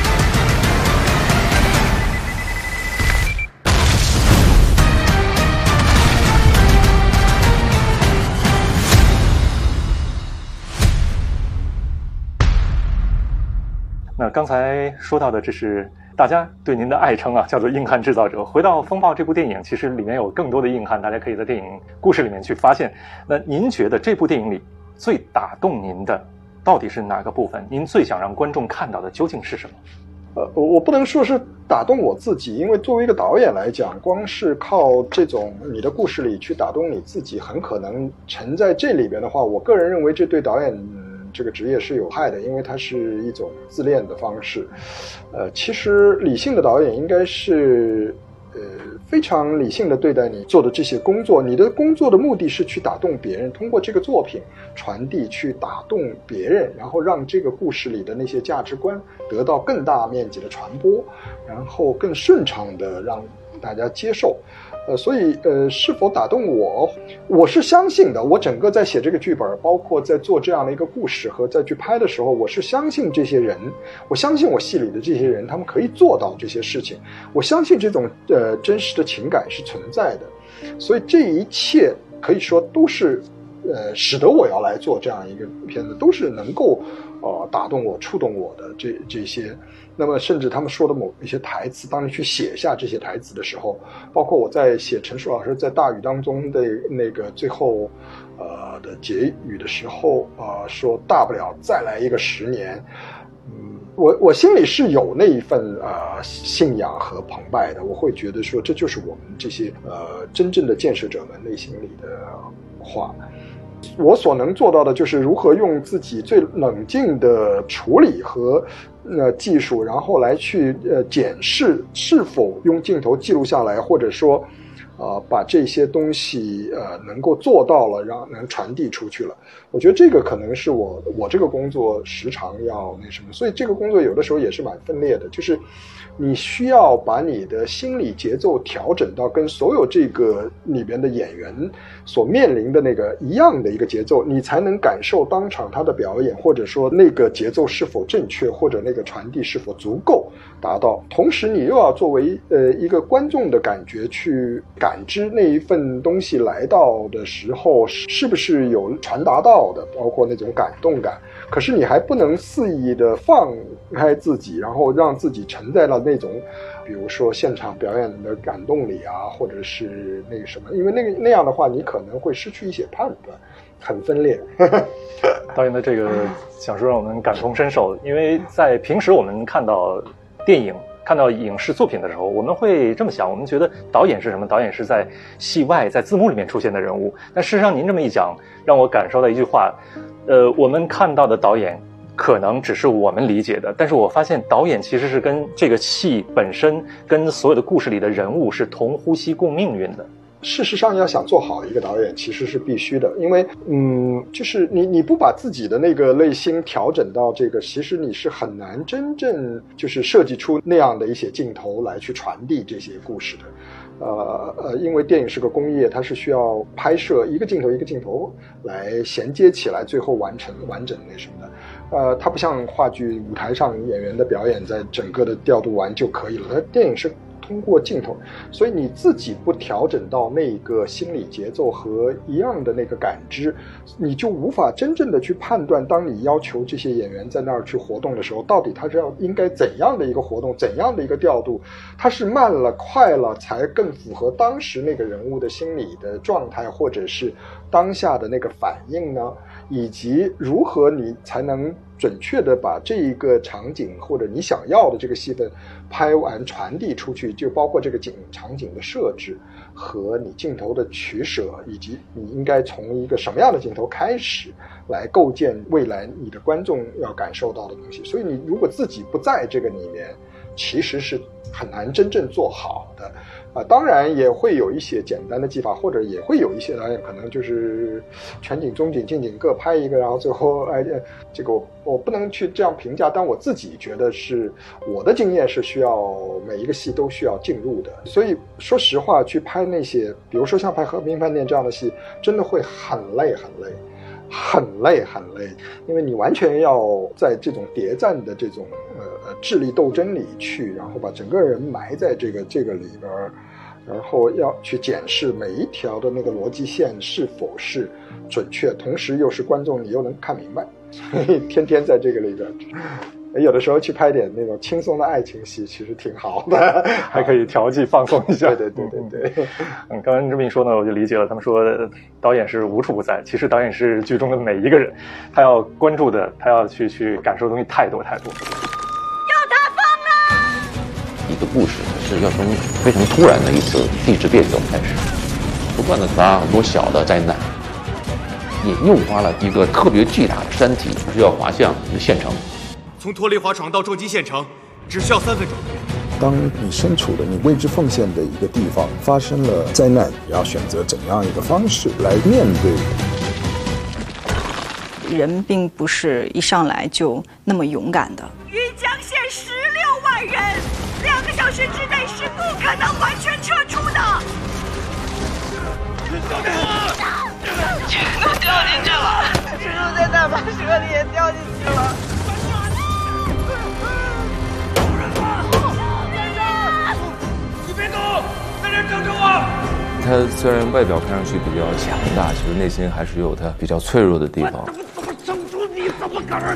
那刚才说到的，这是大家对您的爱称啊，叫做硬汉制造者。回到《风暴》这部电影，其实里面有更多的硬汉，大家可以在电影故事里面去发现。那您觉得这部电影里最打动您的到底是哪个部分？您最想让观众看到的究竟是什么？ 我不能说是打动我自己，因为作为一个导演来讲，光是靠这种你的故事里去打动你自己，很可能沉在这里边的话，我个人认为这对导演这个职业是有害的，因为它是一种自恋的方式。其实理性的导演应该是非常理性的对待你做的这些工作，你的工作的目的是去打动别人，通过这个作品传递去打动别人，然后让这个故事里的那些价值观得到更大面积的传播，然后更顺畅的让大家接受。所以是否打动我是相信的。我整个在写这个剧本，包括在做这样的一个故事和再去拍的时候，我是相信这些人，我相信我戏里的这些人，他们可以做到这些事情。我相信这种真实的情感是存在的。所以这一切可以说都是使得我要来做这样一个片子，都是能够打动我、触动我的这些。那么甚至他们说的某一些台词，当你去写下这些台词的时候，包括我在写陈数老师在大雨当中的那个最后的结语的时候说大不了再来一个10年，我心里是有那一份信仰和澎湃的。我会觉得说这就是我们这些真正的建设者们内心里的话。我所能做到的就是如何用自己最冷静的处理和技术，然后来去检视是否用镜头记录下来，或者说把这些东西能够做到了，让能传递出去了。我觉得这个可能是我这个工作时常要那什么，所以这个工作有的时候也是蛮分裂的，就是你需要把你的心理节奏调整到跟所有这个里边的演员所面临的那个一样的一个节奏，你才能感受当场他的表演，或者说那个节奏是否正确，或者那个传递是否足够达到。同时你又要作为一个观众的感觉去感知那一份东西来到的时候是不是有传达到的，包括那种感动感。可是你还不能肆意的放开自己，然后让自己沉在了那种比如说现场表演的感动里啊，或者是那个什么，因为那样的话你可能会失去一些判断，很分裂。 导演的这个讲述让我们感同身受，因为在平时我们看到电影看到影视作品的时候，我们会这么想，我们觉得导演是什么？导演是在戏外在字幕里面出现的人物。但事实上您这么一讲，让我感受到一句话，我们看到的导演可能只是我们理解的，但是我发现导演其实是跟这个戏本身跟所有的故事里的人物是同呼吸共命运的。 事实上要想做好一个导演其实是必须的，因为就是你不把自己的那个内心调整到这个，其实你是很难真正就是设计出那样的一些镜头来去传递这些故事的。因为电影是个工业，它是需要拍摄一个镜头一个镜头来衔接起来，最后完整那什么的。它不像话剧舞台上演员的表演在整个的调度完就可以了，它电影是通过镜头，所以你自己不调整到那个心理节奏和一样的那个感知，你就无法真正的去判断，当你要求这些演员在那儿去活动的时候，到底他是应该怎样的一个活动，怎样的一个调度，他是慢了快了才更符合当时那个人物的心理的状态，或者是当下的那个反应呢？以及如何你才能准确的把这一个场景或者你想要的这个戏份拍完传递出去，就包括这个场景的设置和你镜头的取舍，以及你应该从一个什么样的镜头开始来构建未来你的观众要感受到的东西。所以你如果自己不在这个里面，其实是很难真正做好的。当然也会有一些简单的技法，或者也会有一些导演可能就是全景、中景、近景各拍一个，然后最后这个我不能去这样评价，但我自己觉得是我的经验是需要每一个戏都需要进入的。所以说实话，去拍那些比如说像拍《和平饭店》这样的戏，真的会很累，因为你完全要在这种谍战的这种智力斗争里去，然后把整个人埋在这个里边，然后要去检视每一条的那个逻辑线是否是准确，同时又是观众你又能看明白，所以天天在这个里边。有的时候去拍点那种轻松的爱情戏，其实挺好的， 还可以调剂放松一下。 对。 刚刚这么一说呢，我就理解了。他们说导演是无处不在，其实导演是剧中的每一个人，他要关注的，他要去感受的东西太多。 要塌方了！ 一个故事是要从非常突然的一次地质变动开始，不断的发很多小的灾难，也诱发了一个特别巨大的山体是要滑向一个县城。 从脱离滑床到重击县城，只需要3分钟。 当你身处的你为之奉献的一个地方发生了灾难，也要选择怎样一个方式来面对。 人并不是一上来就那么勇敢的。 余江县16万人，2个小时之内是不可能完全撤出的。 钱都掉进去了，蜘蛛在大巴车里也掉进去了。 你别动，在这等着我。 他虽然外表看上去比较强大，其实内心还是有他比较脆弱的地方。 怎么撑住？你怎么敢？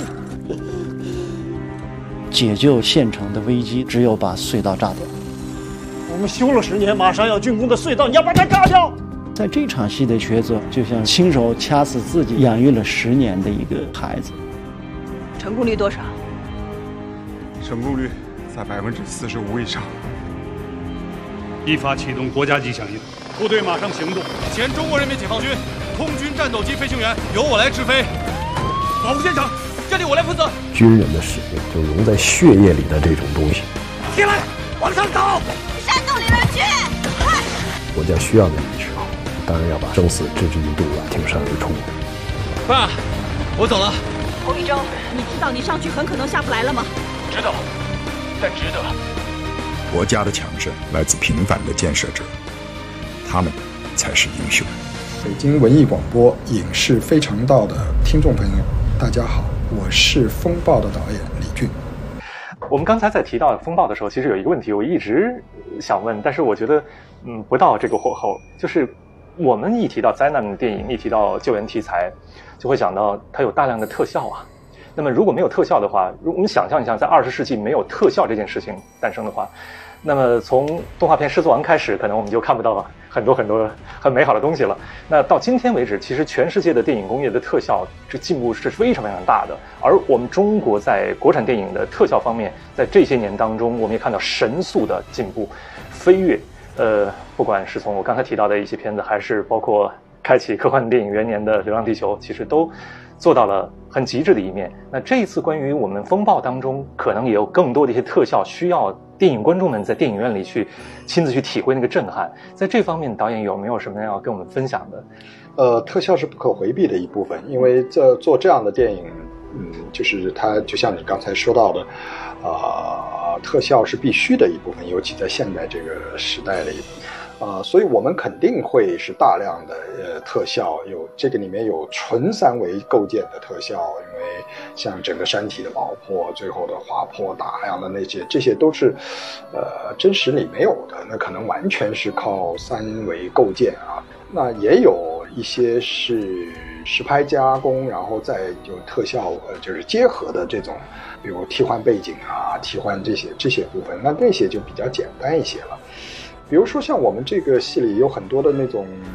解救县城的危机，只有把隧道炸掉。 我们修了10年，马上要竣工的隧道，你要把它炸掉。 在这场戏的抉择，就像亲手掐死自己养育了10年的一个孩子。 成功率多少？ 成功率在45%以上。 依法启动国家级响应，部队马上行动。 前中国人民解放军空军战斗机飞行员由我来直飞，保护现场，这里我来负责。 军人的使命就融在血液里的这种东西。 起来，往上走！ 山洞里面去！快！ 国家需要你的时候，当然要把生死置之于度外，挺身而出。 爸，我走了。 洪一中，你知道你上去很可能下不来了吗？ 知道，但值得。 国家的强盛来自平凡的建设者，他们才是英雄。 北京文艺广播影视非常道的听众朋友，大家好，我是《风暴》的导演李俊。 我们刚才在提到《风暴》的时候，其实有一个问题我一直想问，但是我觉得不到这个火候，就是我们一提到灾难电影，一提到救援题材，就会想到它有大量的特效啊。那么如果没有特效的话，我们想象一下，在20世纪没有特效这件事情诞生的话，那么从动画片《狮子王》开始，可能我们就看不到很多很美好的东西了。那到今天为止，其实全世界的电影工业的特效这进步是非常非常大的，而我们中国在国产电影的特效方面，在这些年当中，我们也看到神速的进步、飞跃。不管是从我刚才提到的一些片子，还是包括开启科幻电影元年的《流浪地球》，其实都做到了很极致的一面。那这一次关于我们《风暴》当中，可能也有更多的一些特效，需要电影观众们在电影院里去亲自去体会那个震撼。在这方面，导演有没有什么要跟我们分享的？ 特效是不可回避的一部分，因为做这样的电影，就是它就像你刚才说到的，特效是必须的一部分，尤其在现代这个时代里。所以我们肯定会是大量的特效，这个里面有纯3维构建的特效，因为像整个山体的爆破、最后的滑坡、大量的这些都是真实里没有的，那可能完全是靠3维构建啊。那也有一些是实拍加工，然后再就特效就是结合的这种，比如替换背景啊、替换这些部分，那这些就比较简单一些了。比如说像我们这个戏里有很多的那种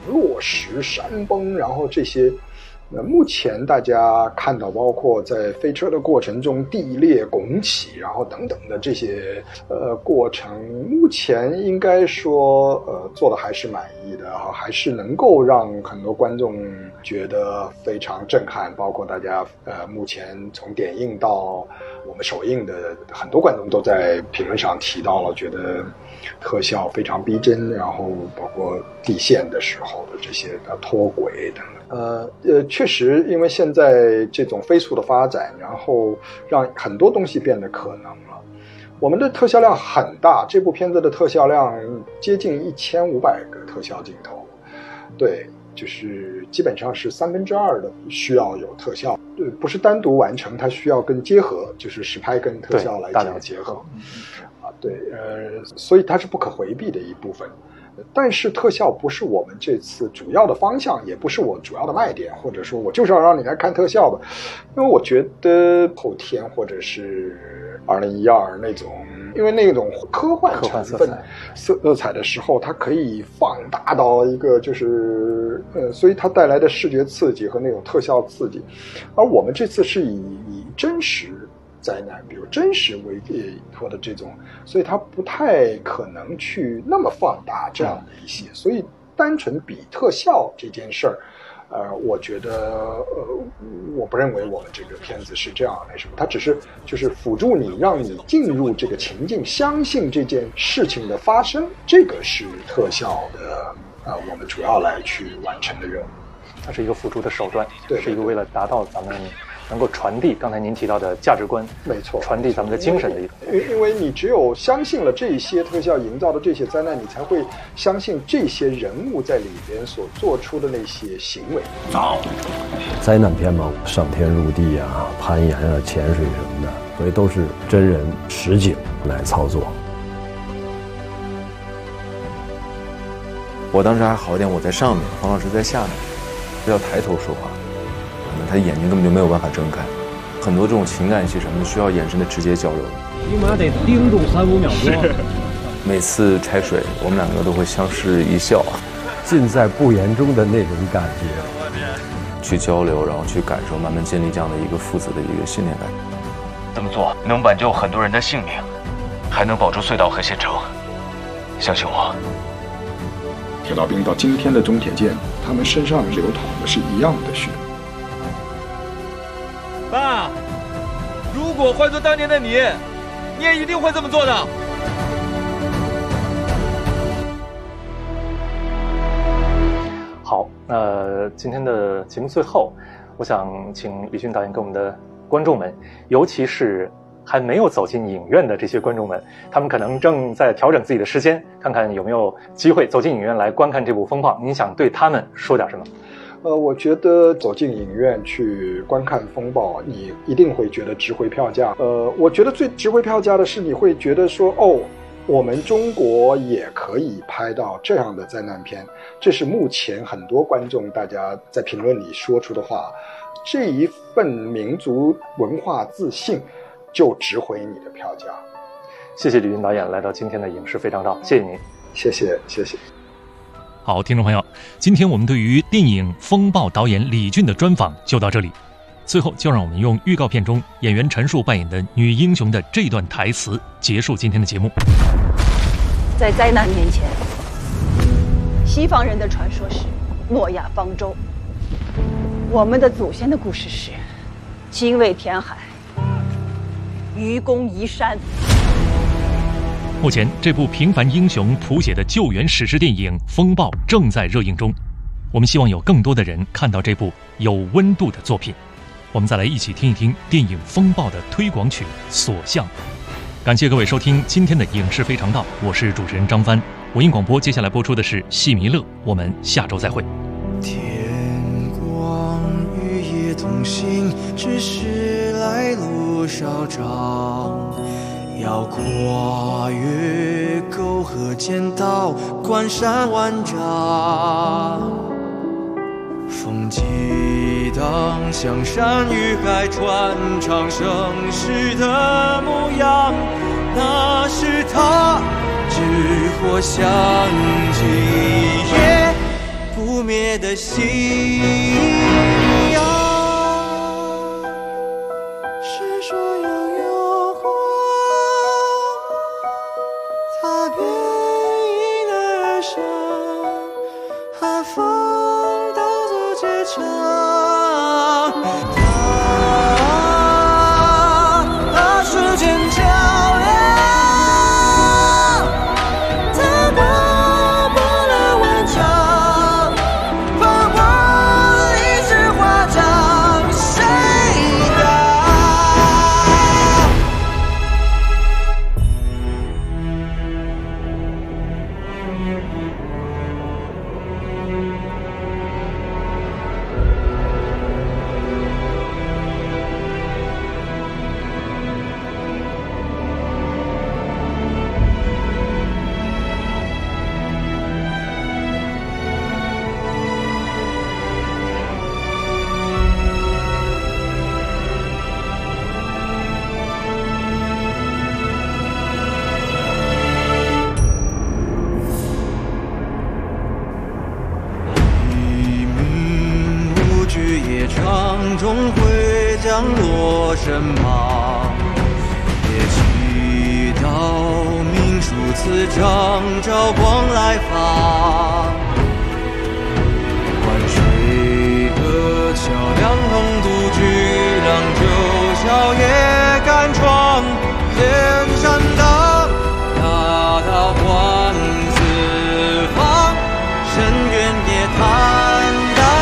落石、山崩，然后这些。目前大家看到，包括在飞车的过程中地裂拱起，然后等等的这些过程，目前应该说做的还是满意的，还是能够让很多观众觉得非常震撼。包括大家目前从点映到我们首映的很多观众都在评论上提到了，觉得特效非常逼真，然后包括地线的时候的这些脱轨等等。确实，因为现在这种飞速的发展，然后让很多东西变得可能了。我们的特效量很大，这部片子的特效量接近1500个特效镜头，对，就是基本上是2/3的需要有特效，不是单独完成，它需要跟结合，就是实拍跟特效来结合。对，所以它是不可回避的一部分。但是特效不是我们这次主要的方向，也不是我主要的卖点，或者说我就是要让你来看特效的。因为我觉得后天或者是2012那种，因为那种科幻成分色彩的时候，它可以放大到一个就是所以它带来的视觉刺激和那种特效刺激。而我们这次是以真实灾难，比如真实为或者这种，所以它不太可能去那么放大这样的一些，所以单纯比特效这件事儿，我觉得我不认为我们这个片子是这样那什么，它只是就是辅助你，让你进入这个情境，相信这件事情的发生，这个是特效的我们主要来去完成的任务。 它是一个辅助的手段， 对， 是一个为了达到咱们能够传递刚才您提到的价值观， 没错， 传递咱们的精神的一种。 因为你只有相信了这些特效营造的这些灾难，你才会相信这些人物在里边所做出的那些行为。 灾难片嘛，上天入地啊，攀岩啊，潜水什么的，所以都是真人实景来操作。 我当时还好一点，我在上面，黄老师在下面，要抬头说话。他眼睛根本就没有办法睁开，很多这种情感戏什么的需要眼神的直接交流。 你妈得盯住3-5秒钟。 每次拆水，我们两个都会相视一笑， 尽在不言中的那种感觉， 去交流，然后去感受，慢慢建立这样的一个父子的一个信念感。 这么做能挽救很多人的性命，还能保住隧道和县城。相信我。 铁道兵到今天的中铁舰，他们身上流淌的是一样的血。 爸，如果换做当年的你，你也一定会这么做的。 好，今天的节目最后，我想请李迅导演跟我们的观众们，尤其是还没有走进影院的这些观众们，他们可能正在调整自己的时间，看看有没有机会走进影院来观看这部《风暴》。您想对他们说点什么？ 我觉得走进影院去观看《风暴》，你一定会觉得值回票价。我觉得最值回票价的是，你会觉得说，哦，我们中国也可以拍到这样的灾难片，这是目前很多观众大家在评论里说出的话。这一份民族文化自信就值回你的票价。 谢谢李云导演来到今天的影视非常道，谢谢您。 谢谢谢谢。 好，听众朋友，今天我们对于电影《风暴》导演李骏的专访就到这里。最后，就让我们用预告片中演员陈数扮演的女英雄的这段台词结束今天的节目。 在灾难面前，西方人的传说是诺亚方舟，我们的祖先的故事是精卫填海，愚公移山。 目前，这部平凡英雄谱写的救援史诗电影《风暴》正在热映中。我们希望有更多的人看到这部有温度的作品。我们再来一起听一听电影《风暴》的推广曲《所向》。感谢各位收听今天的影视非常道，我是主持人张帆。文艺广播接下来播出的是《戏迷乐》，我们下周再会。 天光与夜同行，只是来路稍长。要跨越沟河剑道，关山万丈。风激荡，向山与海传唱盛世的模样。那是他，只火相继， 不灭的信仰。是说要有花，它便应而生，和风当作结成。它是坚强。终会降落身旁，也祈祷明数次长照光来访。万水的桥梁横渡巨浪，九霄也敢闯，天山的大道观四方，深渊也坦荡。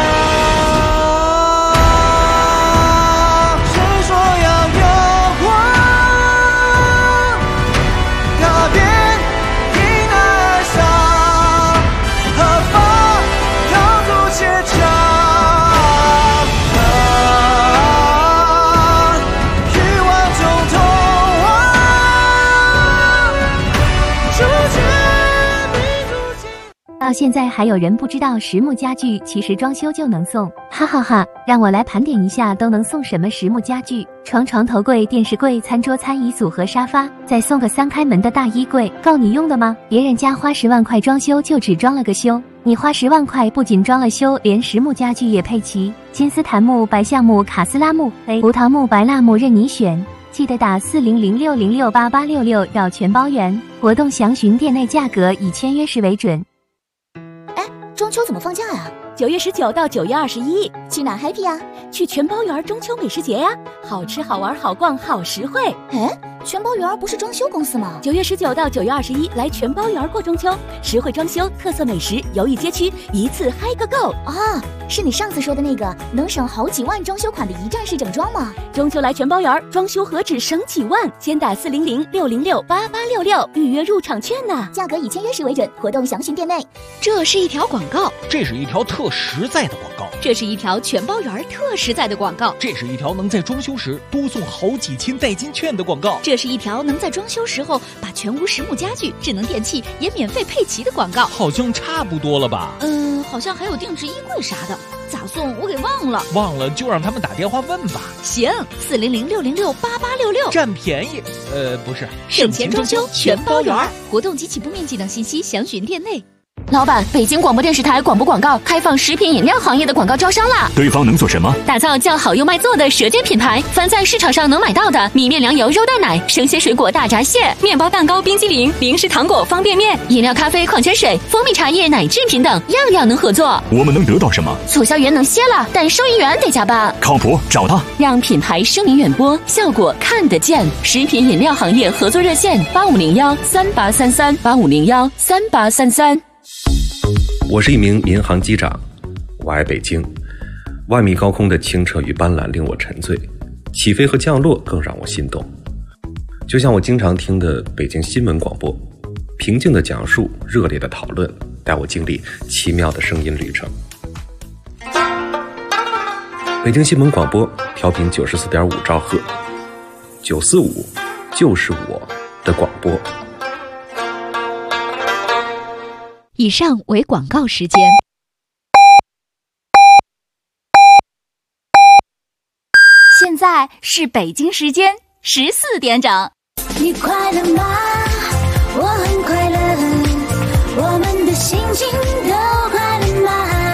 到现在还有人不知道实木家具其实装修就能送，哈哈哈！让我来盘点一下都能送什么实木家具：床、床头柜、电视柜、餐桌、餐椅组和沙发，再送个3开门的大衣柜，够你用的吗？别人家花10万块装修就只装了个修，你花10万块不仅装了修，连实木家具也配齐，金丝檀木、白橡木、卡斯拉木、胡桃木、白蜡木任你选。记得打4006068866要全包圆，活动详询店内价格，以签约时为准。 中秋怎么放假呀？9月19到9月21，去哪 happy 啊？去全包园中秋美食节呀，好吃好玩好逛好实惠。哎，全包园不是装修公司吗？9月19到9月21来全包园过中秋，实惠装修、特色美食、游艺街区，一次嗨个够啊！是你上次说的那个能省好几万装修款的一站式整装吗？ 中秋来全包园，装修何止省几万？先打4006068866预约入场券呢， 价格以签约时为准，活动详询店内。 这是一条广告， 这是一条特实在的广告， 这是一条全包园特实在的广告， 这是一条能在装修时多送好几千代金券的广告， 这是一条能在装修时候把全屋实木家具、智能电器也免费配齐的广告。 好像差不多了吧？ 好像还有定制衣柜啥的，咋送我给忘了。 忘了就让他们打电话问吧。 行，4006068866， 占便宜。不是， 省钱装修全包圆，活动及起步面积等信息详询店内。 老板，北京广播电视台广播广告开放食品饮料行业的广告招商啦！ 对方能做什么？ 打造叫好又卖座的舌尖品牌，凡在市场上能买到的米面粮油肉蛋奶、生鲜水果大闸蟹、面包蛋糕、冰激凌、零食糖果、方便面、饮料咖啡、矿泉水、蜂蜜茶叶、奶制品等，样样能合作。 我们能得到什么？ 促销员能歇了，但收银员得加班。 靠谱，找他， 让品牌声名远播，效果看得见。食品饮料行业合作热线：85013833，85013833。 我是一名民航机长，我爱北京。万米高空的清澈与斑斓令我沉醉，起飞和降落更让我心动。就像我经常听的北京新闻广播，平静的讲述，热烈的讨论，带我经历奇妙的声音旅程。北京新闻广播调频94.5兆赫，945就是我的广播。 以上为广告时间。 现在是北京时间14点整。 你快乐吗？我很快乐，我们的心情都快乐吗？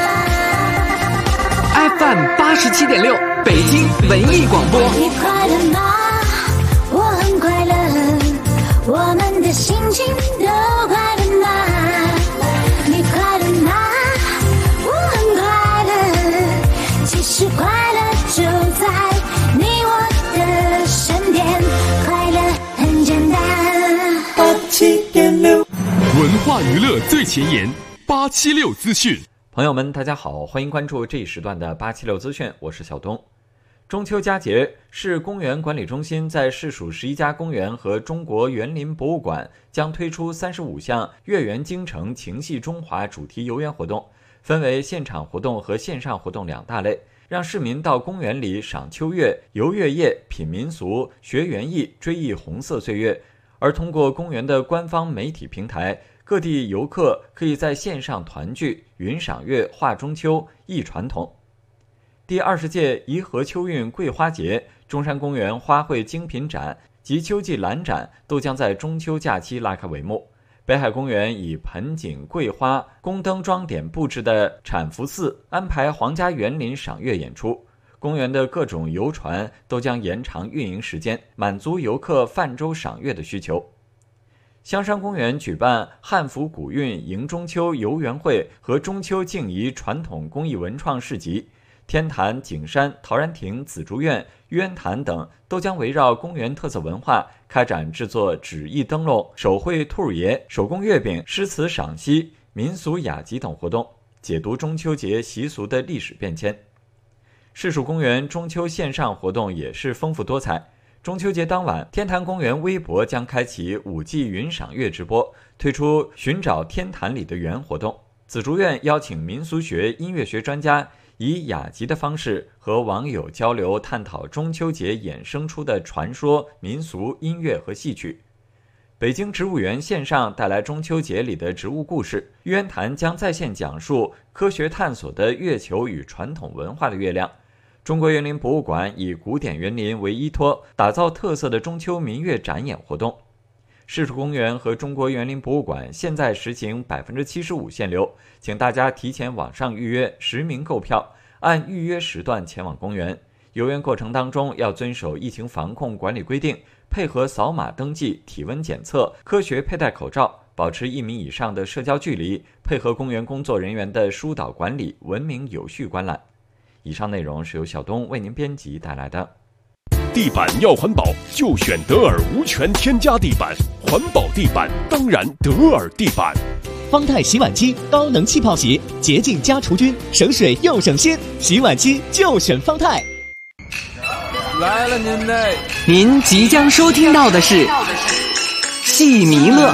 FM 87.6，北京文艺广播。 你快乐吗？我很快乐，我们的心情都快乐吗？你快乐吗？我很快乐，其实快乐就在你我的身边，快乐很简单。87.6， 文化娱乐最前沿，876资讯。 朋友们，大家好，欢迎关注这一时段的876资讯，我是小东。中秋佳节，市公园管理中心在市属11家公园和中国园林博物馆将推出35项月圆京城情系中华主题游园活动，分为现场活动和线上活动2大类，让市民到公园里赏秋月、游月夜、品民俗、学园艺、追忆红色岁月。而通过公园的官方媒体平台，各地游客可以在线上团聚、云赏月、画中秋、忆传统。第20届颐和秋韵桂花节、中山公园花卉精品展及秋季兰展都将在中秋假期拉开帷幕。北海公园以盆景、桂花、宫灯装点布置的产福寺安排皇家园林赏月演出。公园的各种游船都将延长运营时间，满足游客泛舟赏月的需求。香山公园举办汉服古韵迎中秋游园会和中秋敬仪传统工艺文创市集，天坛、景山、陶然亭、紫竹院、玉渊潭等都将围绕公园特色文化开展制作纸艺灯笼、手绘兔爷、手工月饼、诗词赏析、民俗雅集等活动，解读中秋节习俗的历史变迁。市属公园中秋线上活动也是丰富多彩。中秋节当晚，天坛公园微博将开启5G 云赏月直播，推出寻找天坛里的缘活动。紫竹院邀请民俗学、音乐学专家，以雅集的方式和网友交流探讨中秋节衍生出的传说、民俗、音乐和戏曲。北京植物园线上带来中秋节里的植物故事，玉渊潭将在线讲述科学探索的月球与传统文化的月亮。中国园林博物馆以古典园林为依托，打造特色的中秋民乐展演活动。市属公园和中国园林博物馆现在实行75%限流，请大家提前网上预约，实名购票，按预约时段前往公园。游园过程当中要遵守疫情防控管理规定，配合扫码登记、体温检测，科学佩戴口罩，保持1米以上的社交距离，配合公园工作人员的疏导管理，文明有序观览。以上内容是由小东为您编辑带来的。 地板要环保，就选德尔无醛添加地板，环保地板当然德尔地板。 方太洗碗机高能气泡洗，洁净加除菌，省水又省心，洗碗机就选方太。 来了您即将收听到的是戏迷乐。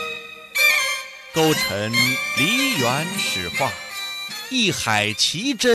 勾陈梨园史话，一海奇珍